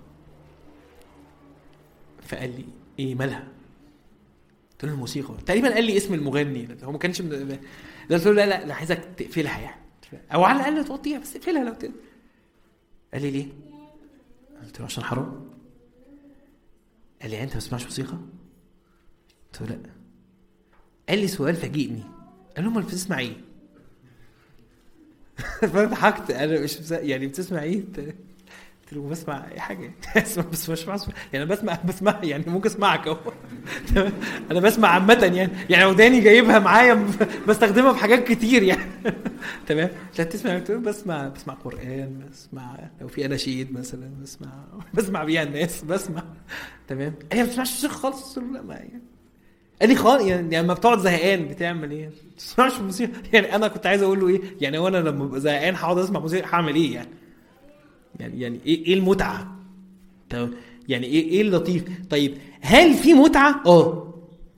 فقال لي ايه مالها؟ قلت له الموسيقى. تقريبا قال لي اسم المغني، هو ما كانش من... قلت له لا لا لا عايزك تقفلها يعني، او على الاقل توطيها بس اقفلها لو تقدر. قال لي ليه؟ قلت له عشان حرام. قال لي انت ما بتسمعش موسيقى؟ قلت له لا. قال لي سؤال فاجئني، قال له امال بتسمع ايه؟ فضحكت انا، مش يعني بتسمع ايه؟ قلت له بسمع اي حاجه اسمع بس مش بسمع يعني بسمع بسمع يعني ممكن اسمعك اهو انا بسمع عامه يعني يعني وداني جايبها معايا بستخدمها في حاجات كتير يعني تمام. لا تسمع بسمع بسمع قران، بسمع لو في اناشيد مثلا بسمع بسمع بيها الناس بسمع تمام. هي ما بتسمعش موسيقى خالص؟ لا ما يعني قال لي خالص يعني لما بتقعد زهقان بتعمل ايه؟ ما تسمعش موسيقى يعني. انا كنت عايز اقول له ايه يعني وانا لما ببقى زهقان هقعد اسمع موسيقى هعمل ايه يعني؟ يعني يعني ايه ايه المتعه؟ طب يعني ايه ايه اللطيف؟ طيب هل في متعه؟ اه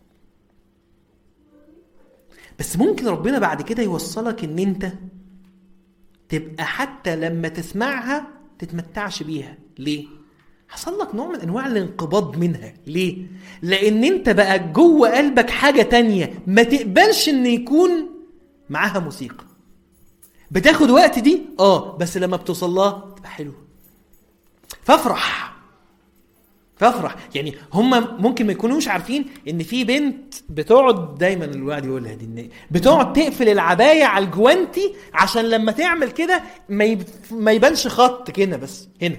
بس ممكن ربنا بعد كده يوصلك ان انت تبقى حتى لما تسمعها تتمتعش بيها. ليه؟ حصل لك نوع من انواع الانقباض منها. ليه؟ لان انت بقى جوه قلبك حاجه تانية ما تقبلش ان يكون معاها موسيقى. بتاخد وقت دي اه بس لما بتوصل لها تبقى حلوه فافرح فافرح. يعني هم ممكن ما يكونوش عارفين ان في بنت بتقعد دايما الواحد يقولها دي بتقعد تقفل العبايه على الجوانتي عشان لما تعمل كده ما يب... ما يبانش خط كده بس هنا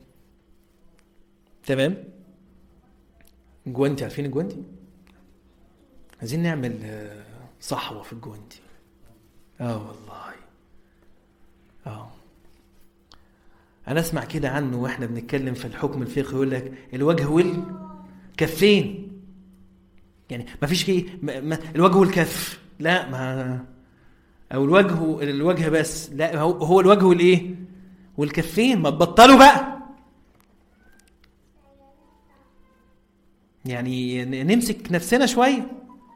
تمام. جوانتي عارفين الجوانتي؟ عايزين نعمل صحوه في الجوانتي. اه والله اه انا اسمع كده عنه واحنا بنتكلم في الحكم الفقهي يقول لك الوجه والكفين. يعني ما فيش كده الوجه والكف لا ما او الوجه الوجه بس لا هو الوجه والايه والكفين. ما تبطلوا بقى يعني نمسك نفسنا شويه.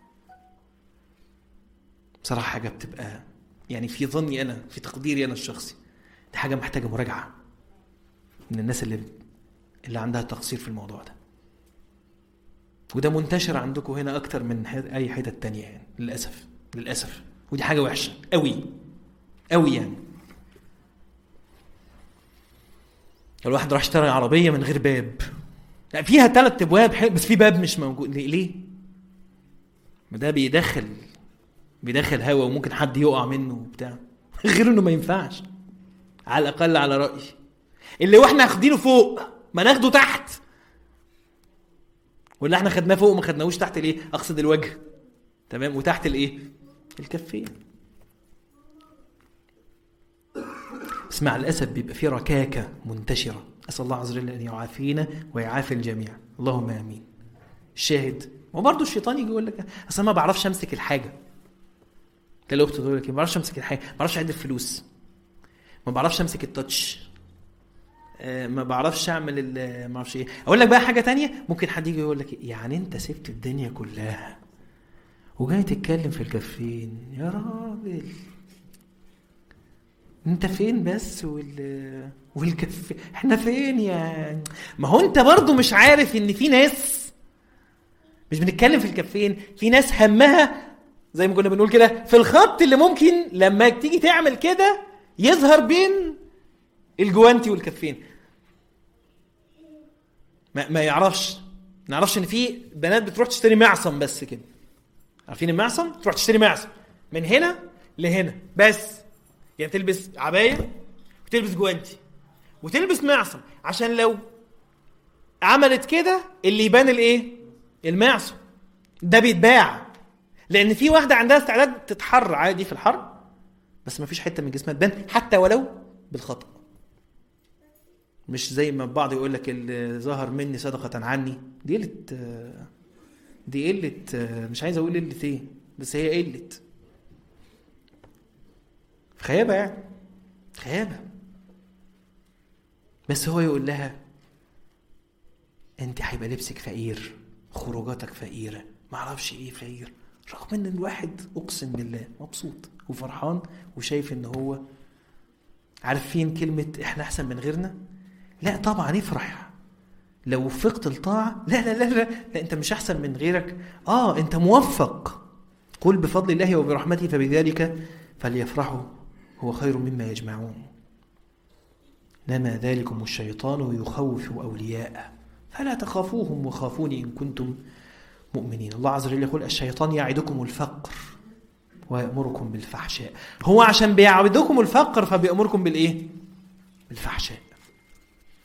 بصراحه حاجه بتبقى يعني في ظني انا في تقديري انا الشخصي دي حاجه محتاجه مراجعه من الناس اللي اللي عندها تقصير في الموضوع ده. وده منتشر عندكم هنا اكتر من اي حته تانية يعني للاسف للاسف. ودي حاجه وحشه قوي قوي يعني. الواحد راح اشترى عربيه من غير باب يعني فيها ثلاث ابواب بس في باب مش موجود. ليه؟ ما ده بيدخل بيدخل هوا وممكن حد يقع منه وبتاع غير انه ما ينفعش على الاقل على رايي. اللي واحنا اخدينه فوق ما ناخده تحت ولا احنا خدناه فوق ما خدناهوش تحت. ليه؟ اقصد الوجه تمام وتحت الايه الكفين. اسمع الاسف بيبقى فيه ركاكه منتشره. اسال الله عز وجل ان يعافينا ويعافي الجميع اللهم امين. الشاهد وبرضه الشيطان يجي يقول لك اصل ما بعرفش امسك الحاجه. تلاقي اخته تقول لك ما بعرفش امسك الحاجه ما بعرفش اعد الفلوس ما بعرفش امسك التاتش ما بعرفش اعمل ما اعرفش ايه. اقول لك بقى حاجه تانية ممكن حد يجي يقول لك يعني انت سبت الدنيا كلها وجاي تتكلم في الكفين يا راجل انت فين بس وال والكف احنا فين يعني؟ ما هو انت برضو مش عارف ان في ناس مش بنتكلم في الكفين. في ناس همها زي ما كنا بنقول كده في الخط اللي ممكن لما تيجي تعمل كده يظهر بين الجوانتي والكفين. ما, ما يعرفش نعرفش ان في بنات بتروح تشتري معصم بس كده. عارفين المعصم؟ تروح تشتري معصم من هنا لهنا بس يعني تلبس عباية وتلبس جوانتي وتلبس معصم عشان لو عملت كده اللي يبان الايه المعصم ده بيتباع. لان في واحدة عندها استعداد تتحر عادي في الحر بس ما فيش حتة من جسمها تبان حتى ولو بالخطأ. مش زي ما بعض يقول لك اللي ظهر مني صدقة عني دي قلة دي قلة مش عايز اقول قلة ايه بس هي قلة خيابة يعني خيابة. بس هو يقول لها انت هيبقى لبسك فقير خروجاتك فقيرة ما اعرفش ايه فقير رغم ان الواحد اقسم بالله مبسوط وفرحان وشايف ان هو عارفين كلمة احنا احسن من غيرنا. لا طبعا افرح لو وفقت الطاعة. لا لا لا لا, لا انت مش احسن من غيرك. اه انت موفق. قل بفضل الله وبرحمته فبذلك فليفرحوا هو خير مما يجمعون. نما ذلكم الشيطان يخوف أولياءه فلا تخافوهم وخافوني إن كنتم مؤمنين. الله عز وجل يقول الشيطان يعدكم الفقر ويأمركم بالفحشاء. هو عشان بيعدكم الفقر فبيأمركم بالإيه؟ بالفحشاء.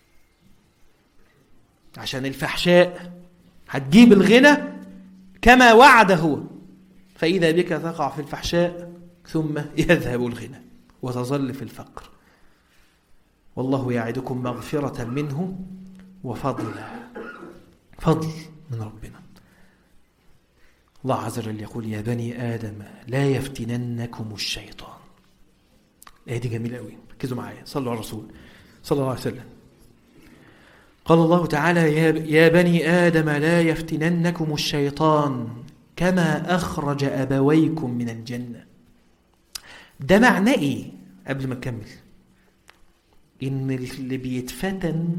عشان الفحشاء هتجيب الغنى كما وعد هو، فإذا بك تقع في الفحشاء ثم يذهب الغنى وتظل في الفقر. والله يعدكم مغفرة منه وفضلا، فضل من ربنا. الله عز وجل يقول يا بني آدم لا يفتننكم الشيطان. الآية دي جميلة قوي، ركزوا معايا، صلوا على الرسول صلى الله عليه وسلم. قال الله تعالى يا بني آدم لا يفتننكم الشيطان كما أخرج أبويكم من الجنة. ده معناه إيه؟ قبل ما أكمل، إن اللي بيتفتن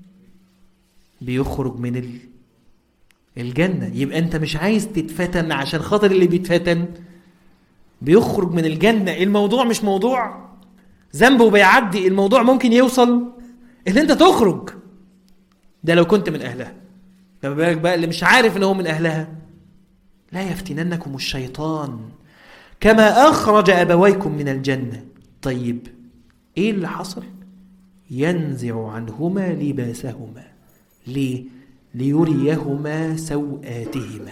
بيخرج من الجنة. يبقى أنت مش عايز تتفتن عشان خاطر اللي بيتفتن بيخرج من الجنة. الموضوع مش موضوع ذنبه بيعدي، الموضوع ممكن يوصل إن أنت تخرج. ده لو كنت من أهلها، فما بالك بقى اللي مش عارف إن هو من أهلها. لا يفتننكم الشيطان كما أخرج أبويكم من الجنة. طيب إيه اللي حصل؟ ينزع عنهما لباسهما. ليه؟ ليريهما سوآتهما.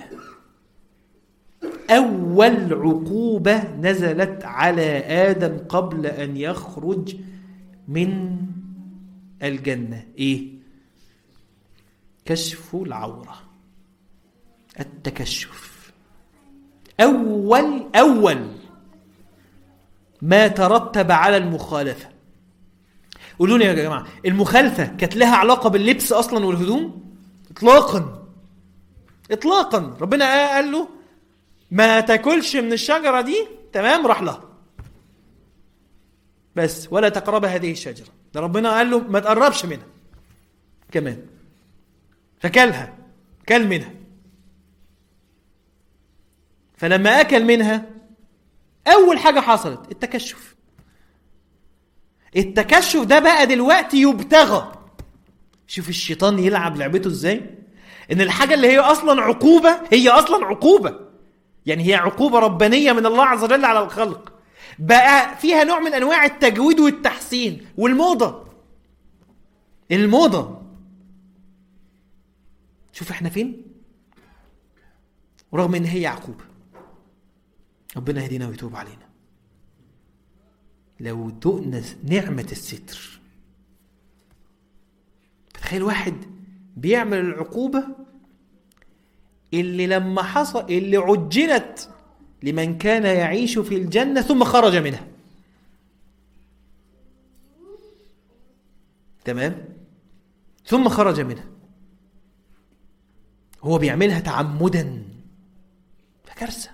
أول عقوبة نزلت على آدم قبل أن يخرج من الجنة إيه؟ كشف العورة، التكشف. أول أول ما ترتب على المخالفة. قولوا لي يا جماعة، المخالفة كانت لها علاقة باللبس أصلا والهدوم؟ إطلاقا إطلاقا. ربنا قال له ما تاكلش من الشجرة دي، تمام، راح لها بس، ولا تقرب هذه الشجرة. ده ربنا قال له ما تقربش منها كمان، فكلها، كل منها. فلما أكل منها أول حاجة حصلت التكشف. التكشف ده بقى دلوقتي يبتغى. شوف الشيطان يلعب لعبته ازاي، ان الحاجة اللي هي اصلا عقوبة هي اصلا عقوبة، يعني هي عقوبة ربانية من الله عز وجل على الخلق، بقى فيها نوع من انواع التجويد والتحسين والموضة. الموضة شوف احنا فين، ورغم ان هي عقوبة. ربنا يهدينا ويتوب علينا. لو دقنا نعمة الستر، تخيل واحد بيعمل العقوبة اللي لما حصل اللي عجلت لمن كان يعيش في الجنة ثم خرج منها، تمام، ثم خرج منها، هو بيعملها تعمدا، فكارثة.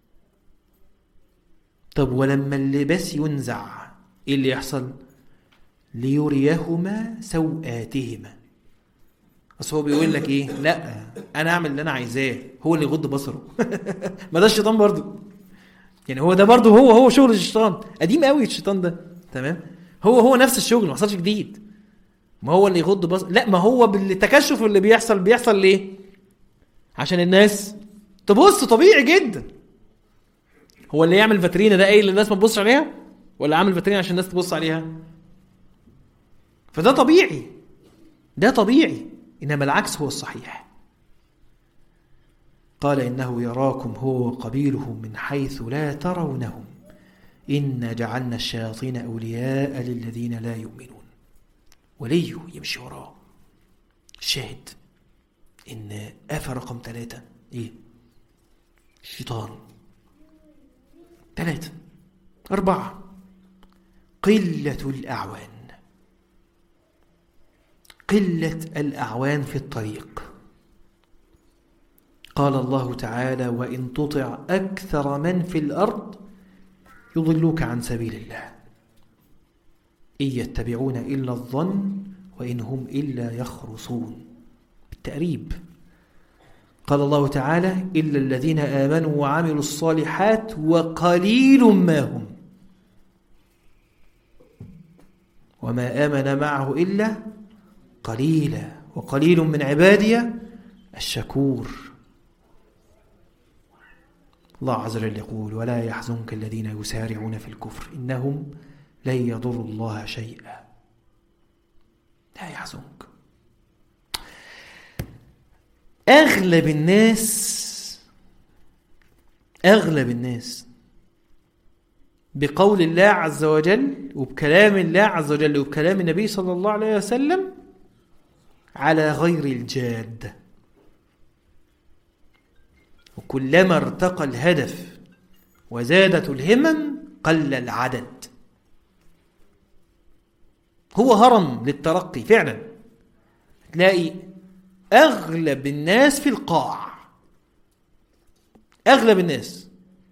طب ولما اللباس ينزع ايه اللي يحصل؟ ليريهما سوآتهما. بس هو بيقول لك ايه؟ لا انا اعمل اللي انا عايزاه، هو اللي يغض بصره. ما ده الشيطان برضو، يعني هو ده برضو هو هو شغل الشيطان قديم قوي الشيطان ده، تمام، هو هو نفس الشغل، ما حصلش جديد. ما هو اللي يغض بصره، لا ما هو بالتكشف اللي بيحصل بيحصل ليه؟ عشان الناس تبص، طبيعي جدا. هو اللي يعمل فاترينا ده ايه اللي الناس ما تبصش عليها، ولا عامل فاترينا عشان الناس تبص عليها؟ فده طبيعي، ده طبيعي، انما العكس هو الصحيح. قال إنه يراكم هو وقبيله من حيث لا ترونهم إنا جعلنا الشياطين أولياء للذين لا يؤمنون. وليه يمشي وراه. الشاهد إن آفة رقم ثلاثة إيه؟ الشيطان. ثلاثة. أربعة، قلة الأعوان. قلة الأعوان في الطريق. قال الله تعالى وإن تطع أكثر من في الأرض يضلوك عن سبيل الله إن يتبعون إلا الظن وإن هم إلا يخرصون. بالتقريب قال الله تعالى إلا الذين آمنوا وعملوا الصالحات وقليل ما هم وما آمن معه إلا قليلا وقليل من عبادي الشكور. الله عز وجل يقول ولا يحزنك الذين يسارعون في الكفر إنهم لن يضروا الله شيئا. لا يحزنك. أغلب الناس أغلب الناس بقول الله عز وجل وبكلام الله عز وجل وبكلام النبي صلى الله عليه وسلم على غير الجاد. وكلما ارتقى الهدف وزادت الهمم قل العدد. هو هرم للترقي فعلا. تلاقي أغلب الناس في القاع، أغلب الناس.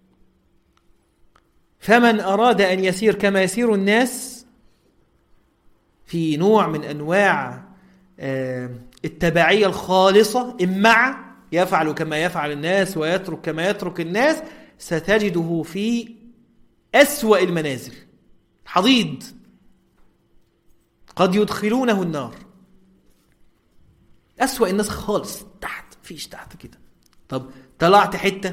فمن أراد أن يسير كما يسير الناس في نوع من أنواع التبعية الخالصة، إمع يفعل كما يفعل الناس ويترك كما يترك الناس، ستجده في أسوأ المنازل. حضيض قد يدخلونه النار. أسوأ الناس خالص، تحت، فيش تحت كده. طب طلعت حتة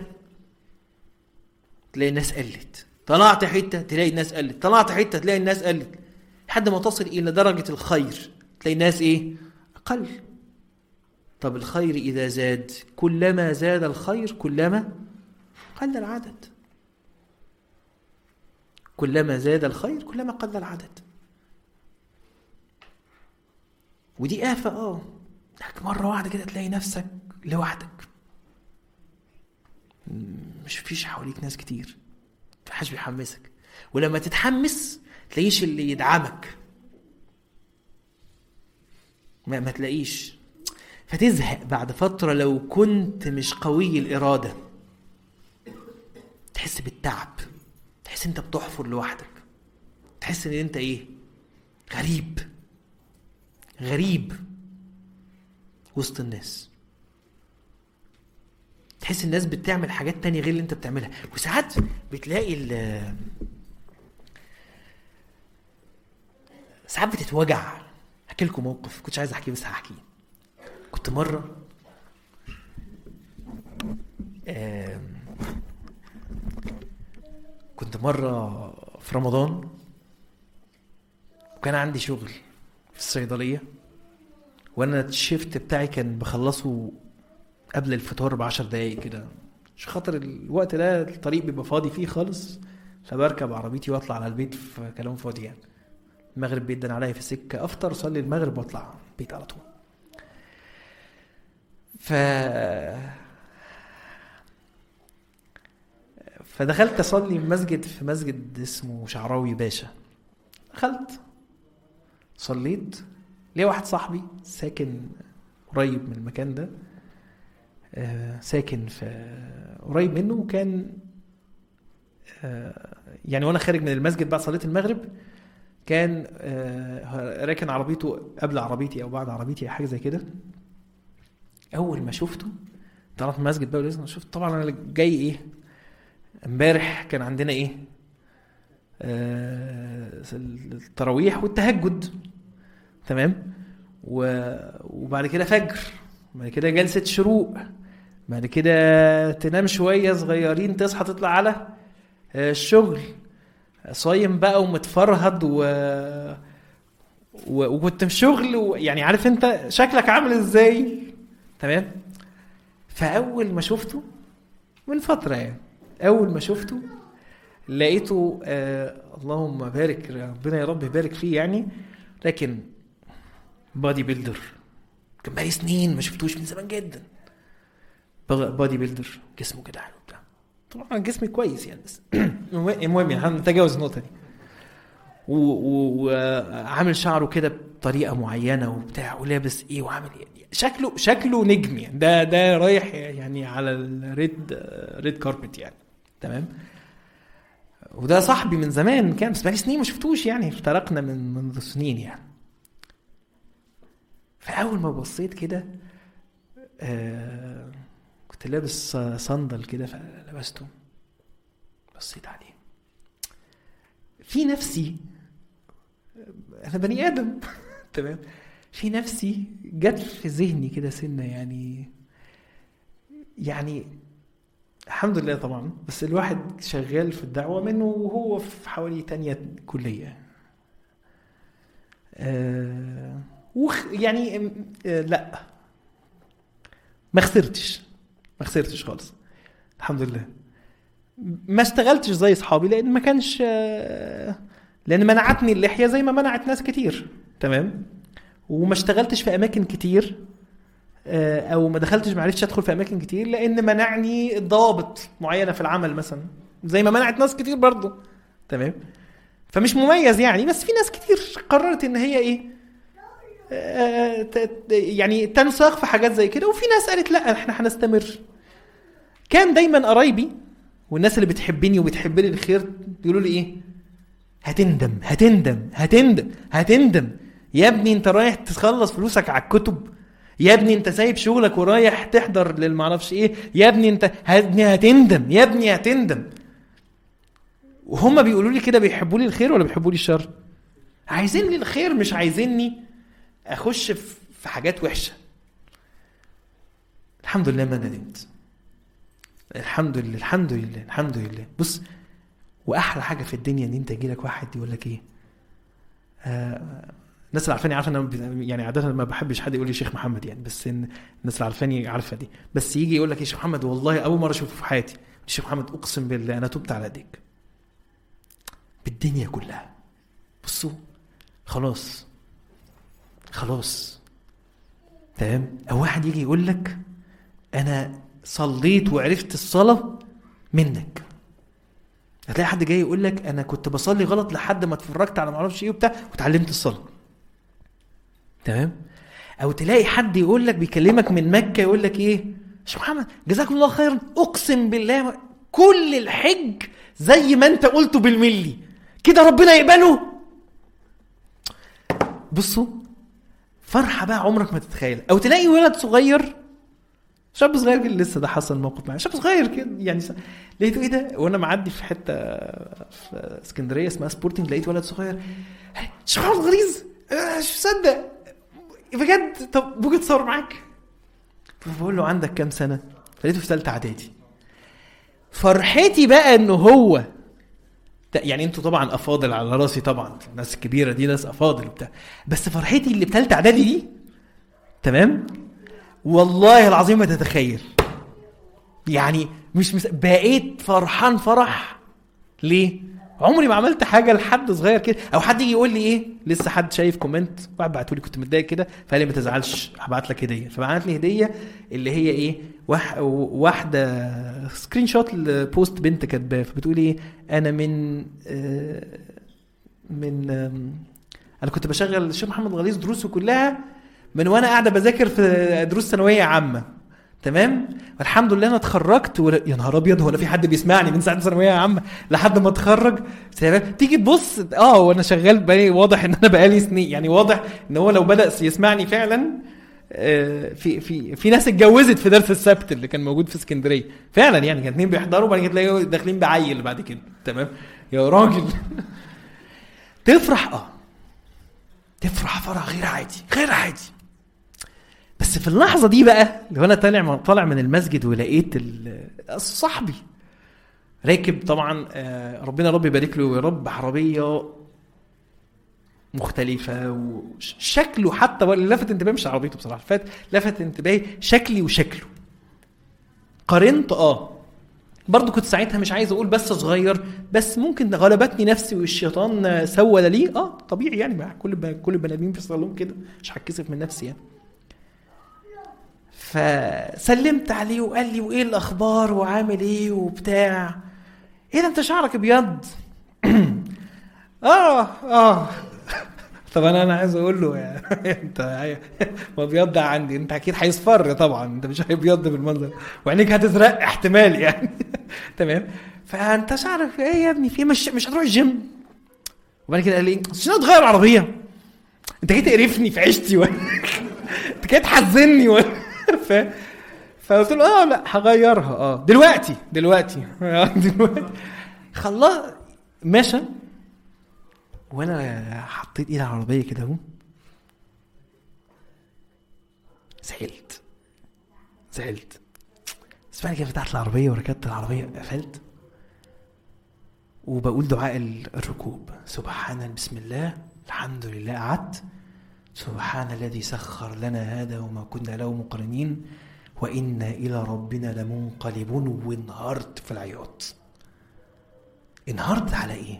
تلاقي الناس قلت، طلعت حتة تلاقي الناس قلت، طلعت حتة تلاقي الناس قلت، لحد ما تصل إلى درجة الخير تلاقي الناس إيه؟ أقل. طب الخير إذا زاد، كلما زاد الخير كلما قل العدد. كلما زاد الخير كلما قل العدد. ودي آفة آه لك مرة واحدة كده تلاقي نفسك لوحدك، مش فيش حواليك ناس كتير، محدش بيحمسك. ولما تتحمس تلاقيش اللي يدعمك، ما, ما تلاقيش، فتزهق بعد فترة. لو كنت مش قوي الإرادة تحس بالتعب، تحس انت بتحفر لوحدك، تحس ان انت ايه؟ غريب غريب وسط الناس. تحس الناس بتعمل حاجات تانية غير اللي انت بتعملها. وساعات بتلاقي ال ساعات بتتوجع. احكي لكم موقف كنتش عايز احكيه بس هحكيه. كنت مرة كنت مرة في رمضان وكان عندي شغل في الصيدلية، وانا الشيفت بتاعي كان بخلصه قبل الفطار بعشر دقايق كده، مش خاطر الوقت ده الطريق بيبقى فاضي فيه خالص، فبركب عربيتي واطلع على البيت في كلام فاضي يعني. المغرب بيدن عليا في السكة، افطر صلي المغرب واطلع البيت على طول. ف فدخلت اصلي مسجد في مسجد اسمه شعراوي باشا. دخلت صليت، ليه واحد صاحبي ساكن قريب من المكان ده، آه ساكن في قريب منه، وكان آه يعني وانا خارج من المسجد بعد صلاة المغرب كان آه راكن عربيته قبل عربيتي او بعد عربيتي، حاجه زي كده. اول ما شفته طلعت من المسجد بقى ولازم شفت. طبعا انا جاي ايه، امبارح كان عندنا ايه آه التراويح والتهجد، تمام، وبعد كده فجر، بعد كده جلسة شروق، بعد كده تنام شوية صغيرين، تصحى تطلع على الشغل، صايم بقى ومتفرهد و... و... وكنت في شغل و... يعني عارف انت شكلك عامل ازاي، تمام. فأول ما شفته من فترة يعني، أول ما شفته لقيته آه اللهم بارك، ربنا يا رب يبارك فيه يعني، لكن بادي بيلدر. كان بقالي سنين ما شفتوش، من زمان جدا. بادي بيلدر، جسمه كده حلو بتاع. طبعا جسمي كويس يعني، بس المهم يعني هنتجاوز النقطة دي. وعامل شعره كده بطريقة معينة وبتاع، ولابس ايه وعامل ايه، شكله شكله نجم يعني. ده ده رايح يعني على الريد ريد كاربت يعني، تمام. وده صاحبي من زمان كان، بس بقالي سنين ما شفتوش يعني، افترقنا من منذ سنين يعني. فأول ما بصيت كده آه كنت لابس صندل كده، فلبسته بصيت عليه في نفسي، أنا بني آدم تمام، في نفسي جت في ذهني كده سنة يعني يعني الحمد لله طبعا، بس الواحد شغال في الدعوة منه وهو في حوالي تانية كلية آه وخ يعني آه لا ما خسرتش ما خسرتش خالص الحمد لله. ما اشتغلتش زي اصحابي لان ما كانش لان منعتني اللحيه زي ما منعت ناس كتير تمام. وما اشتغلتش في اماكن كتير او ما دخلتش ما عرفتش ادخل في اماكن كتير لان منعني ضوابط معينه في العمل مثلا زي ما منعت ناس كتير برضو تمام. فمش مميز يعني. بس في ناس كتير قررت ان هي ايه يعني تنساق في حاجات زي كده. وفي ناس قالت لا احنا هنستمر. كان دايما قرايبي والناس اللي بتحبني وبتحب لي الخير يقولوا لي ايه هتندم هتندم هتندم هتندم يا ابني انت رايح تخلص فلوسك على الكتب يا ابني انت سايب شغلك ورايح تحضر للمعرفش ايه يا ابني انت هتندم يا ابني هتندم. وهم بيقولوا لي كده بيحبوا لي الخير ولا بيحبوا لي الشر؟ عايزين لي الخير مش عايزيني اخش في حاجات وحشه. الحمد لله ما ندمت الحمد لله الحمد لله الحمد لله. بص واحلى حاجه في الدنيا ان انت يجي لك واحد يقول لك ايه آه الناس اللي عارفاني عارفه انا يعني عاده ما بحبش حد يقول لي شيخ محمد يعني بس إن الناس اللي عارفاني عارفه دي. بس يجي يقول لك يا شيخ محمد والله اول مره اشوفه في حياتي شيخ محمد اقسم بالله انا تبت على ايديك بالدنيا كلها. بصوا خلاص خلاص تمام. او واحد يجي يقول لك انا صليت وعرفت الصلاه منك. هتلاقي حد جاي يقول لك انا كنت بصلي غلط لحد ما اتفرجت على معرفش ايه وبتاع وتعلمت الصلاه تمام. او تلاقي حد يقول لك بيكلمك من مكه يقول لك ايه شيخ محمد جزاكم الله خيرا اقسم بالله كل الحج زي ما انت قلته بالملي كده ربنا يقبله. بصوا فرحه بقى عمرك ما تتخيل. او تلاقي ولد صغير شاب صغير كده لسه ده حصل موقف معايا شاب صغير كده يعني س... لقيته ايه ده وانا معدي في حته في اسكندريه اسمها سبورتنج لقيت ولد صغير شيخ محمد غليظ مش مصدق بجد طب ممكن اتصور معاك؟ فبقول له عندك كام سنه؟ فلقيته في ثالثه اعدادي. فرحتي بقى انه هو يعني انتوا طبعا افاضل على راسي طبعا الناس الكبيره دي ناس افاضل وبتاع بس فرحتي اللي بثالثه اعدادي دي تمام والله العظيم ما تتخيل يعني مش مس... بقيت فرحان فرح. ليه؟ عمري ما عملت حاجه لحد صغير كده. او حد يجي يقول لي ايه لسه حد شايف كومنت واحد بعته لي كنت متضايق كده فقال لي ما تزعلش هبعت لك هديه. فبعت لي هديه اللي هي ايه واحد واحده سكرين شوت البوست بنت كاتباه فبتقول ايه انا من آه من آه انا كنت بشغل الشيخ محمد غليظ دروسه كلها من وانا قاعده بذاكر في دروس ثانويه عامه تمام. والحمد لله انا اتخرجت و... يا نهار ابيض هو انا في حد بيسمعني من ساعه ثانويه عامه لحد ما اتخرج تيجي تبص اه وانا شغال بقى واضح ان انا بقالي سنين يعني واضح ان هو لو بدا يسمعني فعلا آه في في في ناس اتجوزت في درس السبت اللي كان موجود في اسكندريه فعلا يعني كان اتنين بيحضروا وبعد كده تلاقيهم داخلين بعيل بعد كده تمام. يا راجل تفرح اه تفرح فرح غير عادي غير عادي. بس في اللحظة دي بقى لو أنا طالع طالع من المسجد ولقيت صاحبي راكب طبعا ربنا رب يبارك له يا رب عربية مختلفة وشكله حتى لفت انتباهي مش عربيته بصراحة فات لفت انتباهي شكلي وشكله قارنت اه برضو كنت ساعتها مش عايز اقول بس صغير بس ممكن غلبتني نفسي والشيطان سول لي اه طبيعي يعني مع كل كل البني ادمين بيحصل لهم كده مش هتكسف من نفسي يعني. فسلمت عليه وقال لي وايه الاخبار وعامل ايه وبتاع ايه ده انت شعرك ابيض اه اه طبعا انا عايز اقول له يعني انت ما ابيض عندي انت اكيد هيصفر طبعا انت مش هيبيض بالمنظر وعينيك هتزرق احتمال يعني تمام. فانت شعرك ايه يا ابني في مش مش هتروح الجيم؟ وبعد كده قال لي عشان اتغير عربيه انت جيت تقرفني في عيشتي ولا انت جيت تحزني ولا ف... فقلت له اه لا هغيرها اه دلوقتي دلوقتي دلوقتي خلاص ماشي. وانا حطيت ايدي على العربيه كده اهو زعلت زعلت اسمعني كده فتحت العربيه وركبت العربيه قفلت وبقول دعاء الركوب سبحان بسم الله الحمد لله قعدت سبحان الذي سخر لنا هذا وما كنا له مقرنين وإنا إلى ربنا لمنقلبون. وانهارت في العياط. انهارت على إيه؟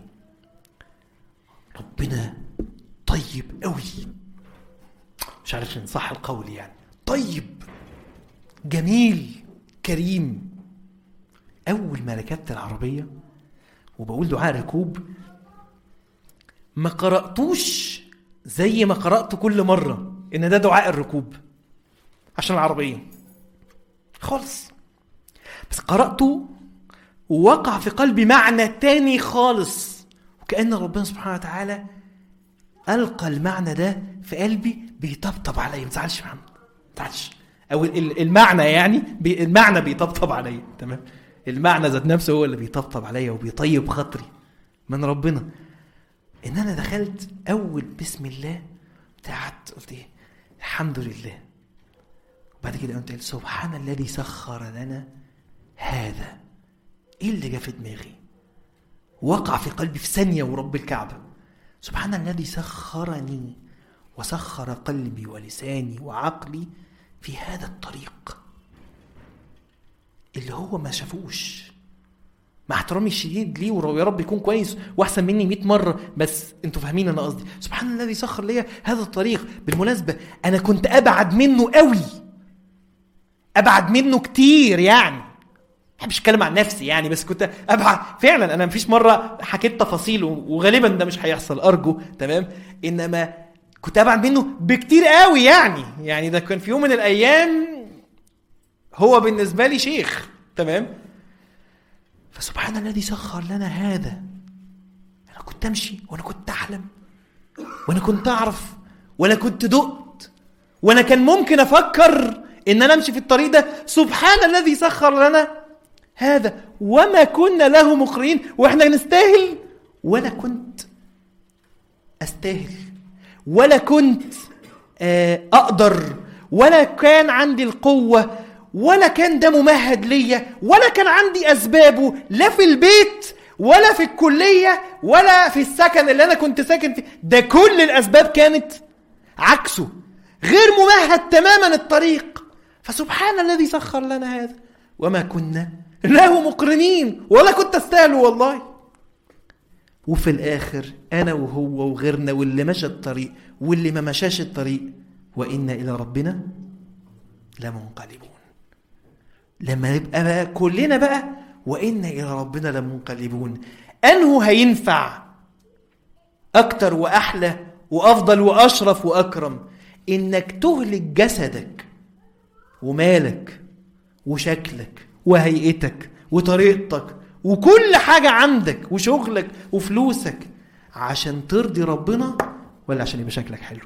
ربنا طيب قوي، مش عارف إن صح القول يعني، طيب جميل كريم. أول ما ركبت العربية وبقول دعاء ركوب ما قرأتوش زي ما قرأت كل مرة إن ده دعاء الركوب عشان العربية خالص، بس قرأته ووقع في قلبي معنى تاني خالص، وكأن ربنا سبحانه وتعالى ألقى المعنى ده في قلبي بيطبطب علي. متزعلش محمد، متزعلش، أو المعنى يعني بي المعنى بيطبطب علي، تمام؟ المعنى ذات نفسه هو اللي بيطبطب علي وبيطيب خاطري من ربنا. إن أنا دخلت أول بسم الله بتاعت قلت إيه؟ الحمد لله. وبعد كده قلت سبحان الذي سخر لنا هذا. إيه اللي جاء في دماغي؟ وقع في قلبي في ثانية ورب الكعبة، سبحان الذي سخرني وسخر قلبي ولساني وعقلي في هذا الطريق اللي هو ما شافوش. مع احترامي الشديد ليه، ويا رب يكون كويس واحسن مني مئة مرة، بس انتوا فاهمين انا قصدي. سبحان الذي سخر لي هذا الطريق. بالمناسبة انا كنت ابعد منه قوي، ابعد منه كتير يعني، مش اتكلم عن نفسي يعني، بس كنت ابعد فعلا. انا مفيش مرة حكيت تفاصيل وغالبا ده مش هيحصل ارجو، تمام؟ انما كنت ابعد منه بكتير قوي يعني. يعني ده كان في يوم من الايام هو بالنسبة لي شيخ، تمام؟ فسبحان الذي سخر لنا هذا. انا كنت امشي وانا كنت احلم وانا كنت اعرف وانا كنت دقت وانا كان ممكن افكر ان انا امشي في الطريق ده. سبحان الذي سخر لنا هذا وما كنا له مقرنين. واحنا نستاهل ولا كنت استاهل ولا كنت اقدر ولا كان عندي القوة ولا كان ده ممهد ليا ولا كان عندي أسبابه، لا في البيت ولا في الكلية ولا في السكن اللي أنا كنت ساكن فيه. ده كل الأسباب كانت عكسه، غير ممهد تماما الطريق. فسبحان الذي سخر لنا هذا وما كنا له مقرنين، ولا كنت استاهله والله. وفي الآخر أنا وهو وغيرنا واللي مشى الطريق واللي ما مشاش الطريق وإنا إلى ربنا لمنقلبون. لما نبقى بقى كلنا بقى وإنا إلى ربنا لمنقلبون، أنه هينفع أكتر وأحلى وأفضل وأشرف وأكرم إنك تهلك جسدك ومالك وشكلك وهيئتك وطريقتك وكل حاجة عندك وشغلك وفلوسك عشان ترضي ربنا، ولا عشان يبقى شكلك حلو؟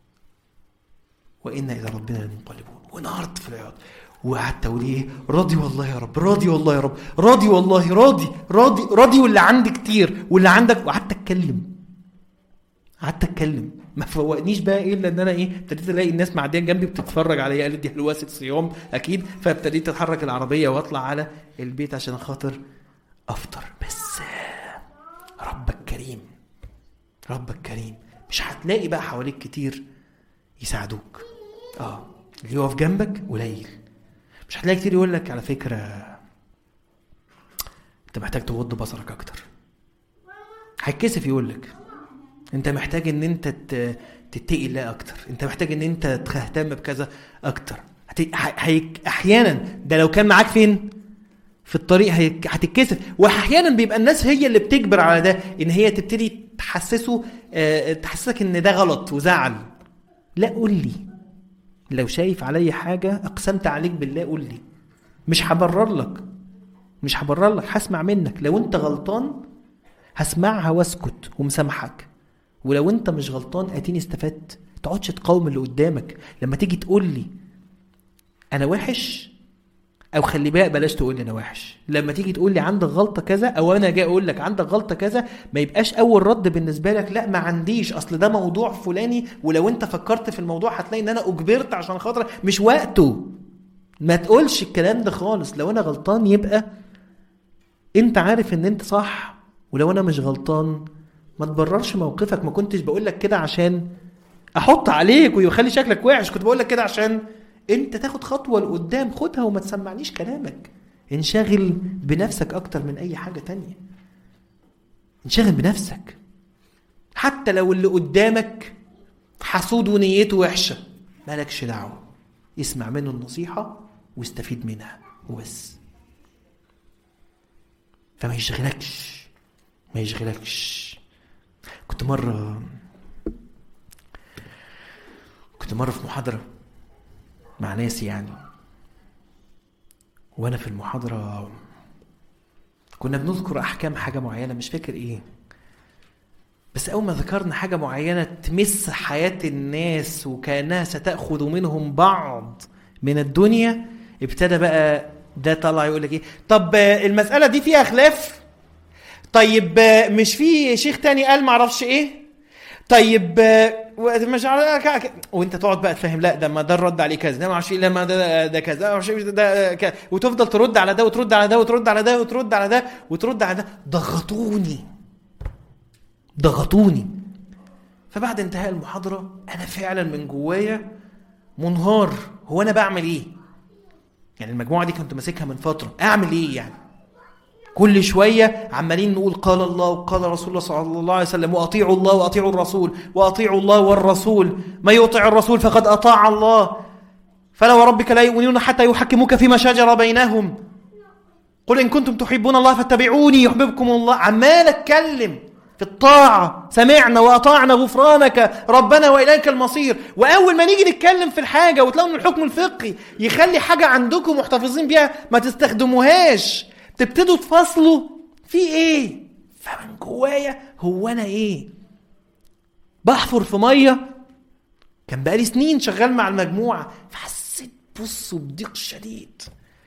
وإنا إلى ربنا لمنقلبون. ونهارت في العياط وقعدت اقول ايه؟ راضي والله يا رب، راضي والله يا رب، راضي والله، راضي راضي راضي واللي عندي كتير واللي عندك. وقعدت اتكلم قعدت اتكلم ما فوقنيش بقى ايه الا ان انا ايه ابتديت الاقي الناس معديه جنبي بتتفرج عليا، قالت دي حلوه ست صيام اكيد. فابتديت اتحرك العربيه واطلع على البيت عشان خاطر افطر. بس ربك كريم، ربك كريم. مش هتلاقي بقى حواليك كتير يساعدوك، اه اللي يقف جنبك قليل. مش هتلاقي كتير يقول لك على فكرة انت محتاج تغض بصرك اكتر. هيتكسف يقول لك انت محتاج ان انت تتقي الله اكتر، انت محتاج ان انت تهتم بكذا اكتر. هيك احيانا ده لو كان معاك فين في الطريق هتتكسف. واحيانا بيبقى الناس هي اللي بتجبر على ده، ان هي تبتدي تحسسه اه تحسسك ان ده غلط وزعل. لا، قول لي لو شايف علي حاجة أقسمت عليك بالله قول لي، مش هبرر لك مش هبرر لك هسمع منك. لو أنت غلطان هسمعها واسكت ومسامحك، ولو أنت مش غلطان أتيني استفدت. تقعدش تقاوم اللي قدامك. لما تيجي تقول لي أنا وحش، أو خلي بالك بلاش تقول لي أنا وحش، لما تيجي تقول لي عندك غلطة كذا أو أنا جاي أقول لك عندك غلطة كذا، ما يبقاش أول رد بالنسبة لك لا ما عنديش، أصل ده موضوع فلاني ولو أنت فكرت في الموضوع هتلاقي إن أنا أجبرت عشان خاطر مش وقته. ما تقولش الكلام ده خالص. لو أنا غلطان يبقى أنت عارف إن أنت صح، ولو أنا مش غلطان ما تبررش موقفك. ما كنتش بقول لك كده عشان أحط عليك ويخلي شكلك وحش، كنت بقول لك كده عشان انت تاخد خطوة لقدام خدها وما تسمعنيش كلامك. انشغل بنفسك اكتر من اي حاجة تانية. انشغل بنفسك حتى لو اللي قدامك حسود ونيته وحشة مالكش دعوة، اسمع منه النصيحة واستفيد منها وبس. فما يشغلكش ما يشغلكش كنت مرة كنت مرة في محاضرة مع ناس يعني، وانا في المحاضرة كنا بنذكر احكام حاجة معينة مش فاكر ايه، بس اول ما ذكرنا حاجة معينة تمس حياة الناس وكأنها ستأخذ منهم بعض من الدنيا، ابتدى بقى ده طلع يقول لك ايه، طب المسألة دي فيها خلاف، طيب مش في شيخ تاني قال معرفش ايه، طيب مش عارف، وانت تقعد بقى تفهم لا ده ما ده الرد عليه كذا، ده معرفش لما ده ده كذا ده كذا، وتفضل ترد على ده وترد على ده وترد على ده وترد على ده وترد على ده. ضغطوني ضغطوني فبعد انتهاء المحاضرة انا فعلا من جوايا منهار. هو انا بعمل ايه يعني؟ المجموعة دي كنت ماسكها من فترة، اعمل ايه يعني؟ كل شوية عمالين نقول قال الله وقال رسول الله صلى الله عليه وسلم، وأطيعوا الله وأطيعوا الرسول وأطيعوا الله والرسول، ما يطيع الرسول فقد أطاع الله، فلا وربك لا يؤمنون حتى يحكموك فيما شجر بينهم، قل إن كنتم تحبون الله فاتبعوني يحببكم الله. عمال أتكلم في الطاعة، سمعنا وأطاعنا غفرانك ربنا وإليك المصير. وأول ما نيجي نتكلم في الحاجة وتلاقوا الحكم الفقهي يخلي حاجة عندكم محتفظين بيها ما تستخدموهاش، تبتدوا تفصلوا في ايه؟ فمن جوايا هو انا ايه؟ بحفر في ميه. كان بقالي سنين شغال مع المجموعه فحسيت بصوا بضيق شديد.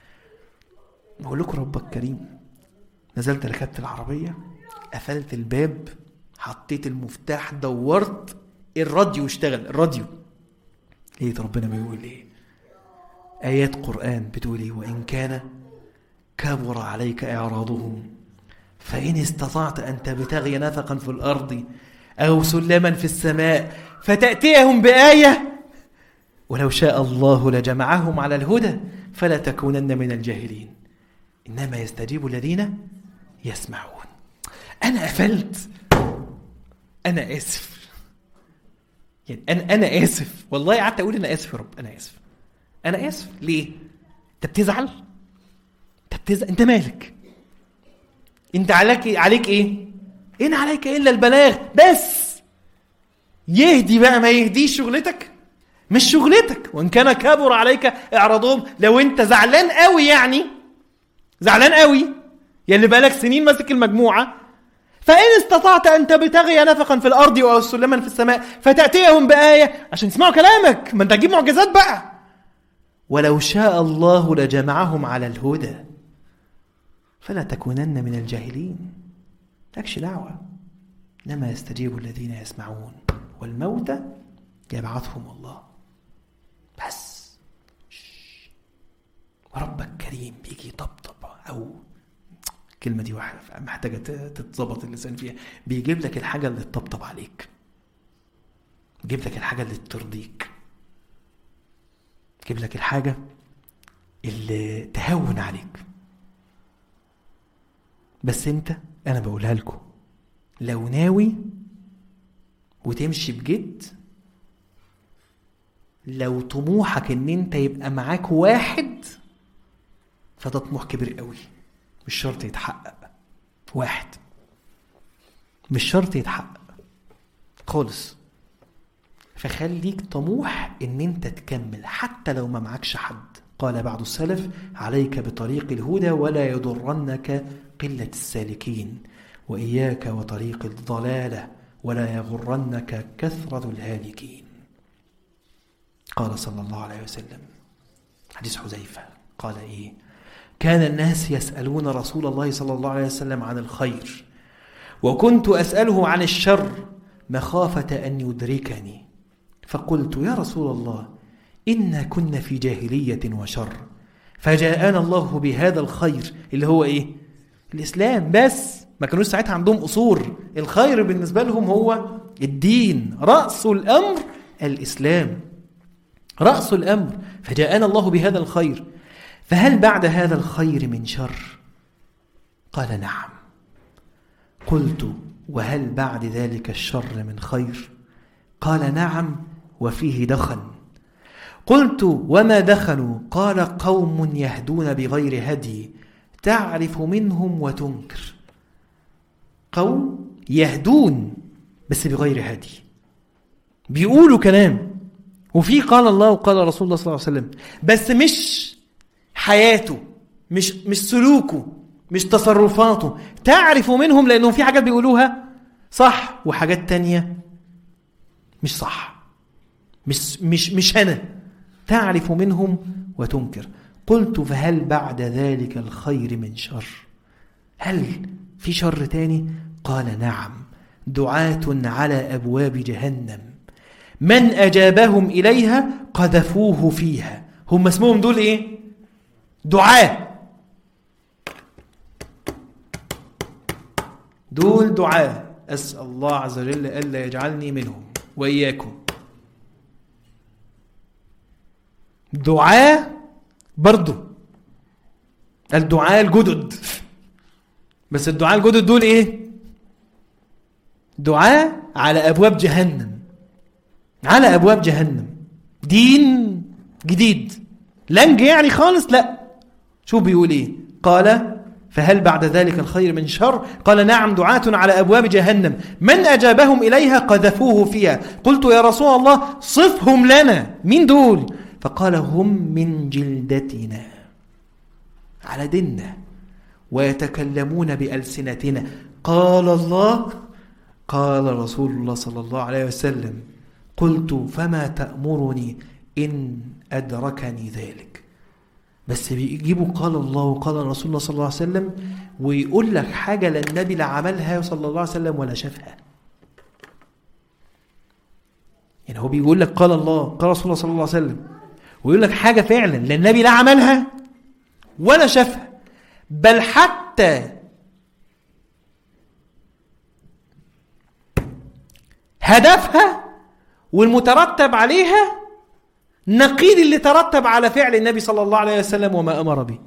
بقول لكم ربك كريم، نزلت ركبت العربيه، قفلت الباب، حطيت المفتاح، دورت الراديو اشتغل. الراديو لقيت ربنا بيقول ايه؟ ايات قران بتقول ايه؟ وان كان كبر عليك إعراضهم فإن استطعت أن تبتغي نفقا في الأرض أو سلما في السماء فتأتيهم بآية ولو شاء الله لجمعهم على الهدى فلا تكونن من الجاهلين إنما يستجيب الذين يسمعون. أنا قفلت، أنا آسف يعني أنا أنا آسف والله، قعدت أقول أنا آسف يا رب، أنا آسف أنا آسف. ليه؟ أنت بتزعل؟ تبتز... انت مالك؟ انت عليك عليك ايه؟ ان عليك الا البلاغ بس. يهدي بقى ما يهديش شغلتك، مش شغلتك. وان كان كبر عليك اعراضهم، لو انت زعلان قوي يعني زعلان قوي يلي بقالك سنين ماسك المجموعه، فان استطعت ان تبتغي نفقا في الارض او سلما في السماء فتاتيهم بايه عشان يسمعوا كلامك، ما انت تجيب معجزات بقى. ولو شاء الله لجمعهم على الهدى فلا تكونن من الجاهلين. لكش دعوة، إنما يستجيب الذين يسمعون والموتى يبعثهم الله. بس وربك كريم بيجي يطبطب، أو الكلمة دي واحدة محتاجة تتظبط اللسان فيها، بيجيب لك الحاجة اللي تطبطب عليك، بيجيب لك الحاجة اللي ترضيك، بيجيب لك الحاجة اللي تهون عليك. بس انت، انا بقولها لكم، لو ناوي وتمشي بجد، لو طموحك ان انت يبقى معاك واحد، فده طموح كبير قوي، مش شرط يتحقق. واحد مش شرط يتحقق خالص، فخليك طموح ان انت تكمل حتى لو ما معكش حد. قال بعض السلف: عليك بطريق الهدى ولا يضرنك قلة السالكين، وإياك وطريق الضلالة ولا يغرنك كثرة الهالكين. قال صلى الله عليه وسلم، حديث حذيفة، قال إيه؟ كان الناس يسألون رسول الله صلى الله عليه وسلم عن الخير، وكنت أسأله عن الشر مخافة أن يدركني، فقلت: يا رسول الله، إنا كنا في جاهلية وشر، فجاءنا الله بهذا الخير اللي هو إيه؟ الإسلام. بس ما كانوش ساعتها عندهم أصول، الخير بالنسبة لهم هو الدين، رأس الأمر الإسلام. رأس الأمر، فجاءنا الله بهذا الخير، فهل بعد هذا الخير من شر؟ قال نعم. قلت وهل بعد ذلك الشر من خير؟ قال نعم وفيه دخن. قلت وما دخلوا؟ قال قوم يهدون بغير هدي تعرف منهم وتنكر. قوم يهدون بس بغير هدي، بيقولوا كلام وفي قال الله وقال رسول الله صلى الله عليه وسلم، بس مش حياته، مش مش سلوكه، مش تصرفاته. تعرف منهم لأنهم في حاجات بيقولوها صح وحاجات تانية مش صح، مش مش مش أنا. تعرف منهم وتنكر. قلت فهل بعد ذلك الخير من شر؟ هل في شر تاني؟ قال نعم، دعاة على أبواب جهنم من أجابهم إليها قذفوه فيها. هم اسمهم دول إيه؟ دعاة. دول دعاة، أسأل الله عز وجل ألا يجعلني منهم وإياكم. دعاة برضو، الدعاة الجدد، بس الدعاة الجدد دول إيه؟ دعاة على أبواب جهنم، على أبواب جهنم، دين جديد لنج يعني خالص. لا، شو بيقول إيه؟ قال فهل بعد ذلك الخير من شر؟ قال نعم، دعاة على أبواب جهنم من أجابهم إليها قذفوه فيها. قلت يا رسول الله صفهم لنا، مين دول؟ فقال هم من جلدتنا، على ديننا، ويتكلمون بألسنتنا. قال الله قال رسول الله صلى الله عليه وسلم. قلت فما تأمرني إن أدركني ذلك؟ بس بيجيبوا قال الله وقال رسول الله صلى الله عليه وسلم، ويقول لك حاجة للنبي لا عملها صلى الله عليه وسلم ولا شافها. يعني هو بيقول لك قال الله قال رسول الله صلى الله عليه وسلم، ويقول لك حاجة فعلا للنبي لا عملها ولا شافها، بل حتى هدفها والمترتب عليها نقيض اللي ترتب على فعل النبي صلى الله عليه وسلم وما أمر به.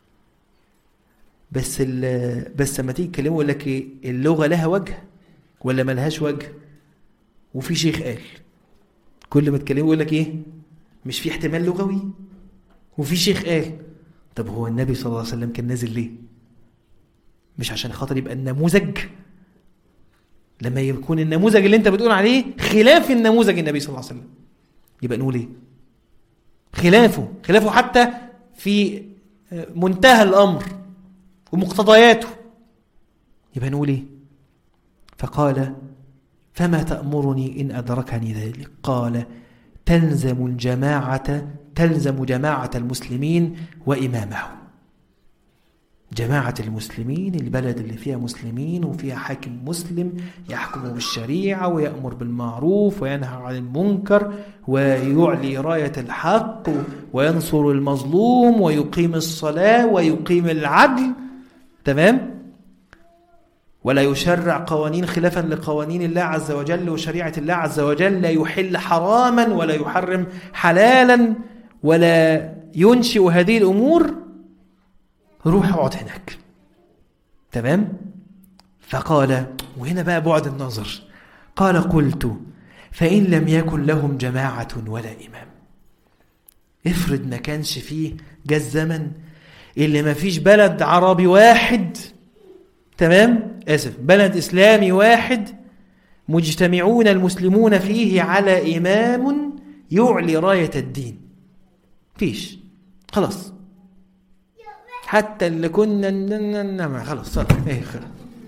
بس بس لما تيجي تكلمه يقول لك ايه؟ اللغة لها وجه ولا ما لهاش وجه؟ وفي شيخ قال كل ما تكلمه يقول لك ايه؟ مش في احتمال لغوي؟ وفي شيخ قال. طب هو النبي صلى الله عليه وسلم كان نازل ليه؟ مش عشان خاطر يبقى النموذج؟ لما يكون النموذج اللي انت بتقول عليه خلاف النموذج النبي صلى الله عليه وسلم يبقى نقول ايه؟ خلافه خلافه حتى في منتهى الأمر ومقتضياته يبقى نقول ايه؟ فقال فما تأمرني إن أدركني ذلك؟ قال تلزم الجماعة تلزم جماعة المسلمين وإمامهم. جماعة المسلمين، البلد اللي فيها مسلمين وفيها حاكم مسلم يحكم بالشريعة ويأمر بالمعروف وينهى عن المنكر ويعلي راية الحق وينصر المظلوم ويقيم الصلاة ويقيم العدل، تمام؟ ولا يشرع قوانين خلافا لقوانين الله عز وجل وشريعة الله عز وجل، لا يحل حراما ولا يحرم حلالا ولا ينشئ هذه الأمور. روح اقعد هناك، تمام؟ فقال، وهنا بقى بعد النظر، قال قلت فإن لم يكن لهم جماعة ولا إمام. افرض ما كانش فيه جاء الزمن اللي ما فيش بلد عربي واحد، تمام؟ آسف، بلد إسلامي واحد مجتمعون المسلمون فيه على إمام يعلي راية الدين. فيش، خلاص، حتى اللي كنا خلاص صار ايه خلاص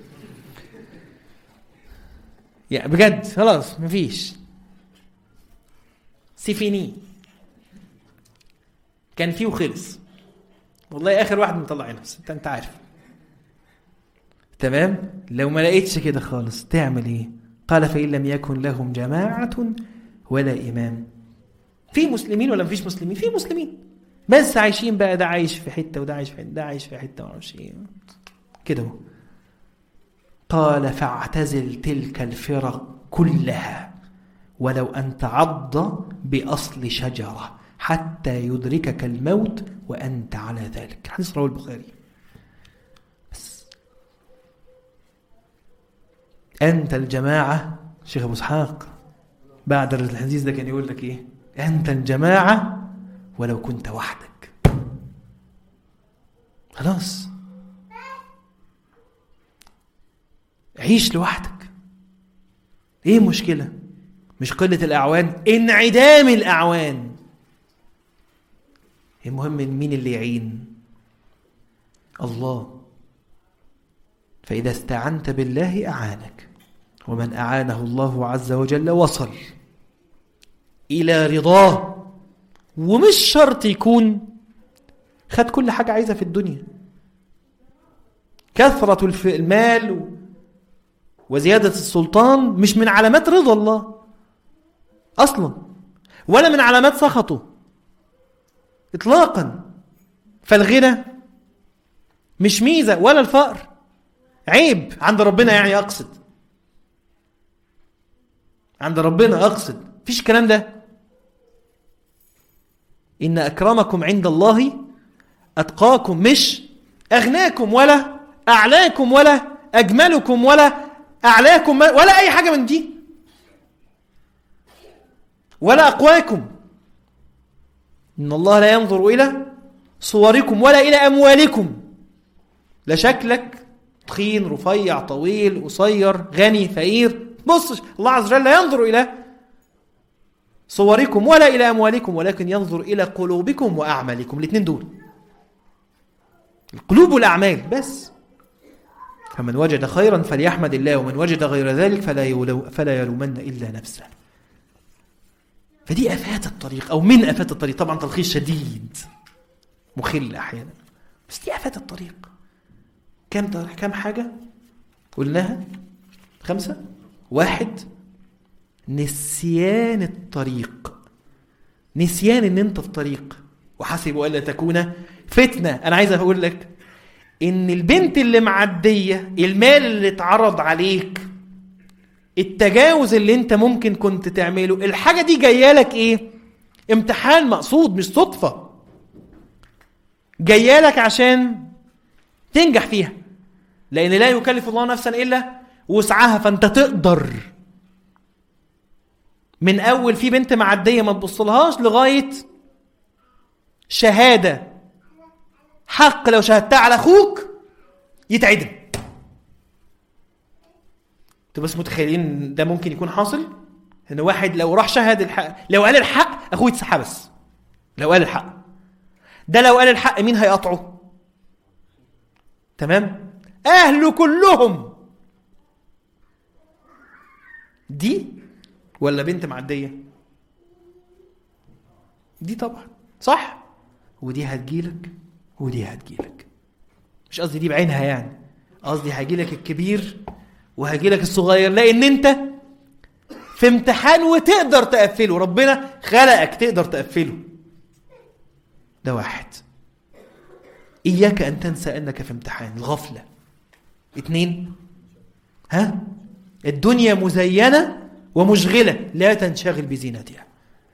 يعني بجد خلاص مفيش. سيفيني كان فيه وخلص، والله اخر واحد مطلع عينه، انت انت عارف، تمام؟ لو ما لقيتش كده خالص تعمل ايه؟ قال فإن لم يكن لهم جماعة ولا إمام. في مسلمين ولا مفيش مسلمين؟ في مسلمين بس عايشين بقى، ده عايش في حتة وده عايش في حتة، ده عايش في حتة معرفش ايه كده. قال فاعتزل تلك الفرق كلها ولو أن تعض بأصل شجرة حتى يدركك الموت وأنت على ذلك. حديث رواه البخاري. بس أنت الجماعة. شيخ أبو إسحاق بعد الحديث ده كان يقول لك إيه؟ أنت الجماعة ولو كنت وحدك. خلاص عيش لوحدك. إيه مشكلة؟ مش قلة الأعوان، انعدام الأعوان. المهم مين اللي يعين؟ الله. فإذا استعنت بالله أعانك، ومن أعانه الله عز وجل وصل إلى رضاه. ومش شرط يكون خد كل حاجة عايزة في الدنيا. كثرة المال وزيادة السلطان مش من علامات رضا الله أصلا، ولا من علامات سخطه إطلاقا. فالغنى مش ميزة، ولا الفقر عيب عند ربنا. يعني أقصد عند ربنا أقصد فيش الكلام ده. إن أكرمكم عند الله أتقاكم، مش أغناكم ولا أعلاكم ولا أجملكم ولا أعلاكم ولا أي حاجة من دي، ولا أقواكم. إن الله لا ينظر إلى صوركم ولا إلى أموالكم. لا شكلك تخين رفيع طويل قصير غني فقير، بص الله عز وجل لا ينظر إلى صوركم ولا إلى أموالكم، ولكن ينظر إلى قلوبكم وأعمالكم. الاثنين دول، القلوب والأعمال بس. فمن وجد خيرا فليحمد الله، ومن وجد غير ذلك فلا يلو فلا يلومن إلا نفسه. فدي آفات الطريق، أو من آفات الطريق. طبعا تلخيص شديد مخل أحيانا، بس دي آفات الطريق. كم كم حاجة قلناها؟ خمسة. واحد، نسيان الطريق. نسيان ان انت في طريق. وحسبوا ألا تكون فتنة. انا عايز اقول لك ان البنت اللي معدية، المال اللي اتعرض عليك، التجاوز اللي انت ممكن كنت تعمله، الحاجة دي جاية لك ايه؟ امتحان مقصود، مش صدفة. جاية لك عشان تنجح فيها، لان لا يكلف الله نفسا الا وسعها. فانت تقدر. من اول في بنت معدية ما تبصلهاش لغاية شهادة حق لو شهدتها على اخوك يتعدم. انتوا بس متخيلين ده ممكن يكون حاصل؟ ان واحد لو راح شهد الحق، لو قال الحق اخوه يتسحبس. لو قال الحق ده، لو قال الحق مين هيقطعه؟ تمام؟ اهله كلهم. دي ولا بنت معدية؟ دي طبعا صح. ودي هتجيلك ودي هتجيلك. مش قصدي دي بعينها يعني، قصدي هجيلك الكبير وهجيلك الصغير، لان انت في امتحان وتقدر تقفله. ربنا خلقك تقدر تقفله. ده واحد. إياك أن تنسى أنك في امتحان، الغفلة. اتنين، ها الدنيا مزينة ومشغلة، لا تنشغل بزينتها.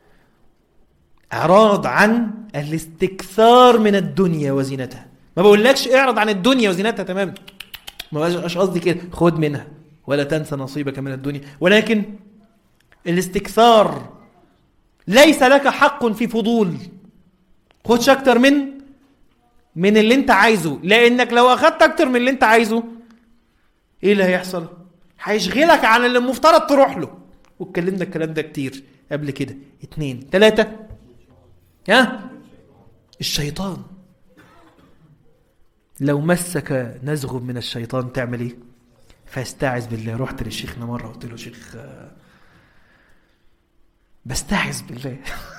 اعراض عن الاستكثار من الدنيا وزينتها. ما بقولكش اعرض عن الدنيا وزينتها تمام، ما بقاش قصدي كده، خد منها ولا تنسى نصيبك من الدنيا، ولكن الاستكثار ليس لك حق في فضول. خدش اكتر من من اللي انت عايزه، لانك لو اخدت اكتر من اللي انت عايزه ايه اللي هيحصل؟ هيشغلك عن اللي المفترض تروح له. واتكلمنا الكلام ده كتير قبل كده. اتنين تلاتة، ها الشيطان. لو مسك نزغ من الشيطان تعمل ايه؟ فاستعذ بالله. رحت للشيخنا مرة قلت له شيخ بستعذ بالله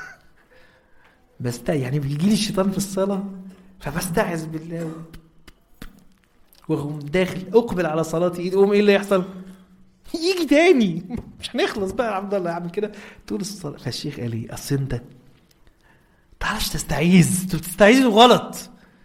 بست يعني بيجي لي الشيطان في الصلاة فبستعذ بالله وهم داخل اقبل على صلاتي، يقوم ايه اللي يحصل؟ يجي تاني. مش هنخلص بقى يا عبد الله اعمل كده طول الصلاة. فالشيخ قال لي اصل انت تعرفش تستعيذ، انت بتستعيذ غلط.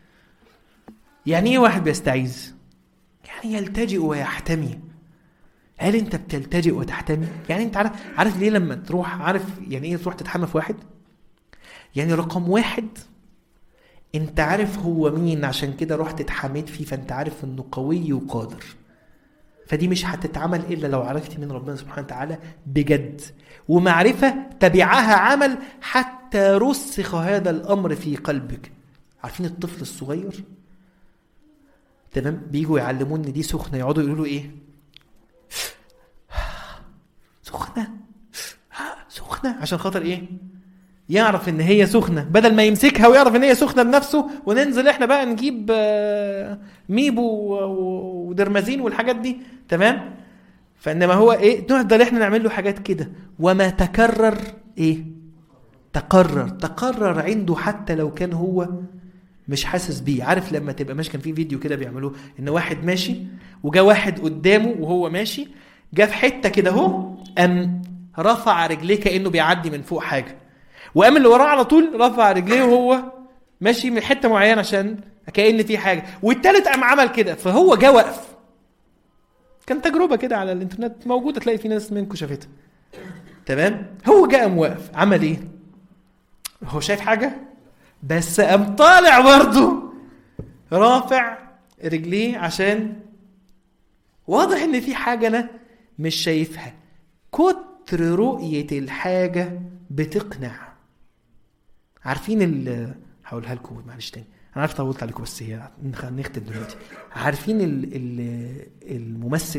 يعني ايه واحد بيستعيذ؟ يعني يلتجئ ويحتمي. هل انت بتلتجئ وتحتمي؟ يعني انت عارف عارف ليه لما تروح، عارف يعني ايه تروح تتحمى في واحد؟ يعني رقم واحد انت عارف هو مين، عشان كده رحت اتحميت فيه، فانت عارف انه قوي وقادر. فدي مش هتتعمل الا لو عرفت من ربنا سبحانه وتعالى بجد، ومعرفة تبعها عمل حتى رسخ هذا الامر في قلبك. عارفين الطفل الصغير تمام بيجوا يعلمون ان دي سخنه، يقعدوا يقولوا له ايه؟ سخنه سخنه، عشان خاطر ايه؟ يعرف ان هي سخنه، بدل ما يمسكها ويعرف ان هي سخنه بنفسه، وننزل احنا بقى نجيب ميبو ودرمازين والحاجات دي تمام. فانما هو ايه؟ نقدر احنا نعمل له حاجات كده، وما تكرر ايه؟ تقرر تقرر عنده حتى لو كان هو مش حاسس بيه. عارف لما تبقى ماشي، كان في فيديو كده بيعملوه ان واحد ماشي وجا واحد قدامه وهو ماشي، جا في حته كده اهو، ام رفع رجليه كانه بيعدي من فوق حاجه، وقام اللي وراه على طول رفع رجليه وهو ماشي من حته معينه عشان كأن في حاجه، والتالت قام عمل كده، فهو جا وقف. كان تجربه كده على الانترنت موجوده، تلاقي في ناس منكم شافتها تمام. هو جا قام واقف، عمل ايه؟ هو شايف حاجه بس قام طالع برضه رافع رجليه، عشان واضح ان في حاجه انا مش شايفها. كتر رؤيه الحاجه بتقنع. عارفين ال هقولها لكم معلش تاني، انا عارف طولت عليكم بس هي نختم دلوقتي. عارفين ال ال الممثل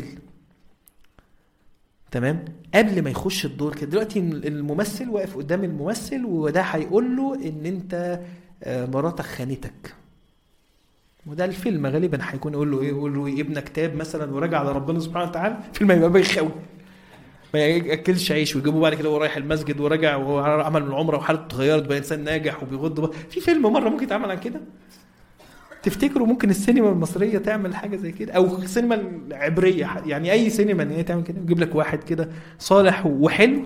تمام قبل ما يخش الدور كده، دلوقتي الممثل واقف قدام الممثل وده هيقول له ان انت مراتك خانتك، وده الفيلم غالبا هيكون يقول له ايه؟ يقول له إيه؟ ابنك تاب مثلا ورجع على ربنا سبحانه وتعالى. فيلم هيبقى بايخ قوي، ما ياكلش عيش، ويجيبوه بعد كده وهو رايح المسجد ورجع وعمل من العمره وحالته اتغيرت بقى انسان ناجح وبيغض. في فيلم مره ممكن يتعمل عن كده؟ تفتكروا ممكن السينما المصريه تعمل حاجه زي كده؟ او السينما العبريه، يعني اي سينما ان هي تعمل كده، يجيب لك واحد كده صالح وحلو،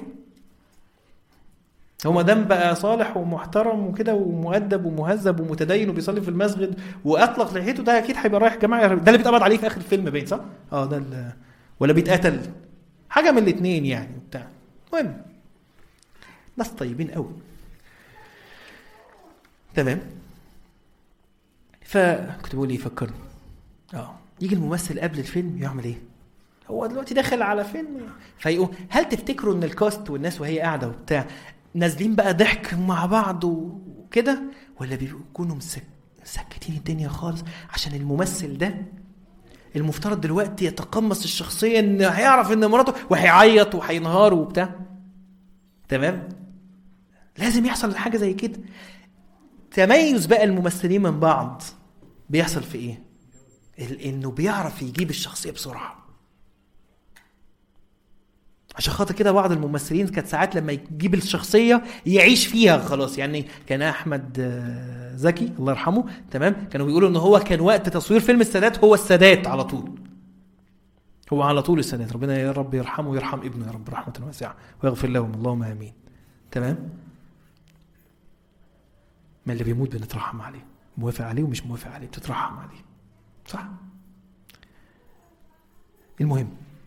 هو ما دام بقى صالح ومحترم وكده ومؤدب ومهذب ومتدين وبيصلي في المسجد واطلق لحيته، ده اكيد هيبقى رايح جماعه. ده اللي بيتقبض عليه في اخر الفيلم باين صح؟ اه ده ولا بيتقتل حاجه من الاثنين يعني بتاع. المهم ناس طيبين قوي تمام. فكنت بقول ايه؟ فكرني. اه يجي الممثل قبل الفيلم يعمل ايه؟ هو دلوقتي داخل على فيلم، فيقول هل تفتكروا ان الكاست والناس وهي قاعده وبتاع نازلين بقى ضحك مع بعض وكده، ولا بيكونوا مسك... مسكتين الدنيا خالص عشان الممثل ده المفترض دلوقتي يتقمص الشخصيه، ان هيعرف ان مراته وهيعيط وهينهار وبتاع تمام؟ لازم يحصل حاجه زي كده. تميز بقى الممثلين من بعض بيحصل في ايه؟ انه بيعرف يجيب الشخصيه بسرعه. عشان خاطر كده بعض الممثلين كانت ساعات لما يجيب الشخصيه يعيش فيها خلاص. يعني كان احمد زكي الله يرحمه تمام، كانوا بيقولوا ان هو كان وقت تصوير فيلم السادات هو السادات على طول، هو على طول السادات. ربنا يا رب يرحمه ويرحم ابنه يا رب رحمه واسعه ويغفر لهم اللهم امين تمام. ما اللي بيموت بنترحم عليه، موافق عليه ومش موافق عليه بتترحم عليه صح؟ المهم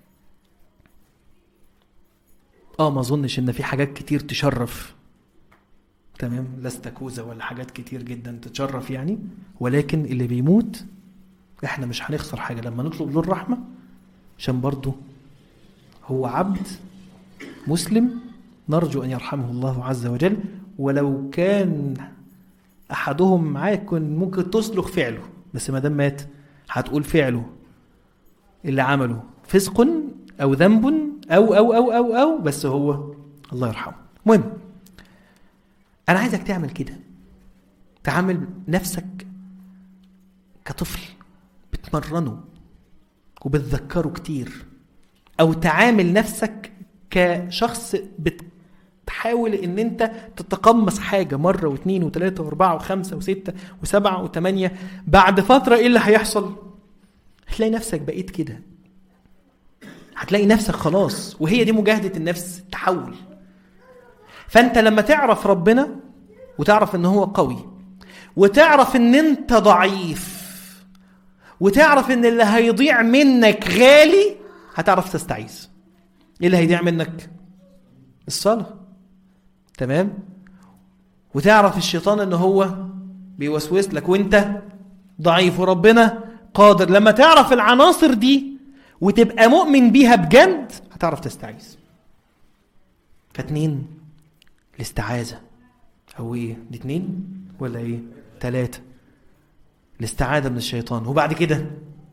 اه ما اظنش ان في حاجات كتير تشرف تمام، لا استكوزة ولا حاجات كتير جدا تتشرف يعني، ولكن اللي بيموت احنا مش هنخسر حاجة لما نطلب له الرحمة، عشان برضو هو عبد مسلم نرجو ان يرحمه الله عز وجل. ولو كان احدهم معاه كن ممكن تسلخ فعله، بس ما دام مات هتقول فعله اللي عمله فسق او ذنب او او او او او بس هو الله يرحمه. مهم انا عايزك تعمل كده، تعامل نفسك كطفل بتمرنه وبتذكره كتير، او تعامل نفسك كشخص بتحاول ان انت تتقمص حاجة مرة واثنين وثلاثة واربعة وخمسة وستة وسبعة وثمانية. بعد فترة ايه اللي هيحصل؟ هتلاقي نفسك بقيت كده، هتلاقي نفسك خلاص. وهي دي مجاهدة النفس، التحول. فانت لما تعرف ربنا وتعرف ان هو قوي، وتعرف ان انت ضعيف، وتعرف ان اللي هيضيع منك غالي، هتعرف تستعيذ. ايه اللي هيضيع منك؟ الصلاة. تمام. وتعرف الشيطان ان هو بيوسوس لك وانت ضعيف، وربنا قادر. لما تعرف العناصر دي وتبقى مؤمن بيها بجد هتعرف تستعيذ. فاتنين الاستعاذة، او ايه دي؟ اتنين ولا ايه؟ تلاتة. الاستعاذة من الشيطان. وبعد كده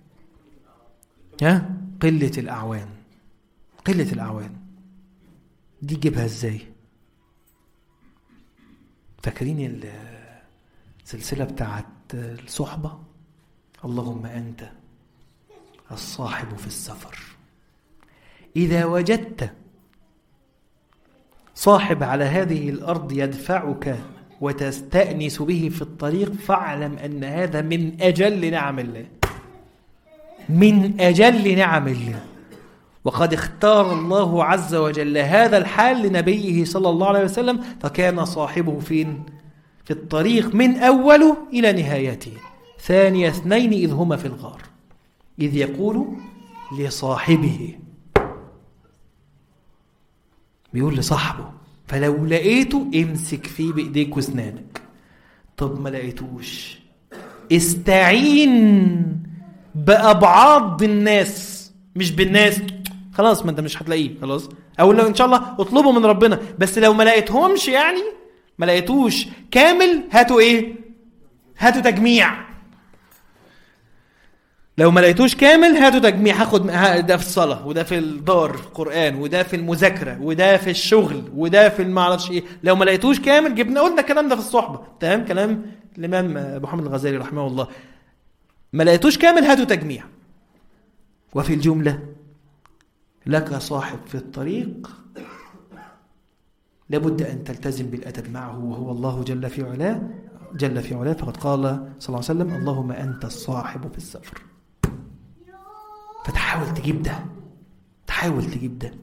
ها قلة الأعوان. قلة الأعوان دي جيبها ازاي؟ فاكرين السلسلة بتاعت الصحبة؟ اللهم أنت الصاحب في السفر، إذا وجدت صاحب على هذه الأرض يدفعك وتستأنس به في الطريق، فاعلم أن هذا من أجل نعم الله، من أجل نعم الله. وقد اختار الله عز وجل هذا الحال لنبيه صلى الله عليه وسلم، فكان صاحبه فين؟ في الطريق من أوله إلى نهايته. ثاني اثنين إذ هما في الغار إذ يقول لصاحبه، بيقول لصاحبه فلو لقيته امسك فيه بإيديك واسنانك. طب ما لقيتوش، استعين بأبعاد الناس مش بالناس. خلاص ما انت مش هتلاقيه خلاص، او لو ان شاء الله اطلبه من ربنا. بس لو ما لقيتهمش، يعني ما لقيتوش كامل، هاتوا ايه؟ هاتوا تجميع. لو ما لقيتوش كامل هاتوا تجميع. هاخد ده في الصلاة، وده في الدار في القرآن، وده في المذاكرة، وده في الشغل، وده في المعرفش ايه. لو ما لقيتوش كامل جبنا، قلنا الكلام ده في الصحبة. تمام. كلام الإمام محمد الغزالي رحمه الله. ما لقيتوش كامل هاتوا تجميع. وفي الجملة لك صاحب في الطريق لابد أن تلتزم بالأدب معه، وهو الله جل في علاه جل في علاه. فقد قال صلى الله عليه وسلم اللهم أنت الصاحب في السفر. فتحاول تجيب ده، تحاول تجيب ده.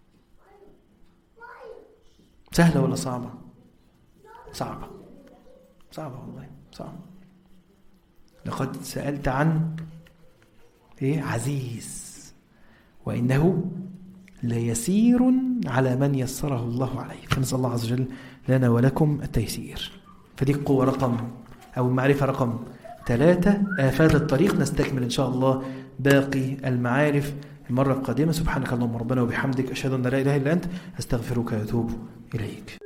سهلة ولا صعبة؟ صعبة، صعبة والله صعبة. لقد سألت عن إيه؟ عزيز، وإنه ليسير على من يسره الله عليه. فنسأل الله عز وجل لنا ولكم التيسير. فدي قوة رقم أو معرفة رقم ثلاثة، آفات الطريق. نستكمل إن شاء الله باقي المعارف المرة القادمة. سبحانك اللهم ربنا وبحمدك، أشهد أن لا إله إلا أنت، أستغفرك وأتوب إليك.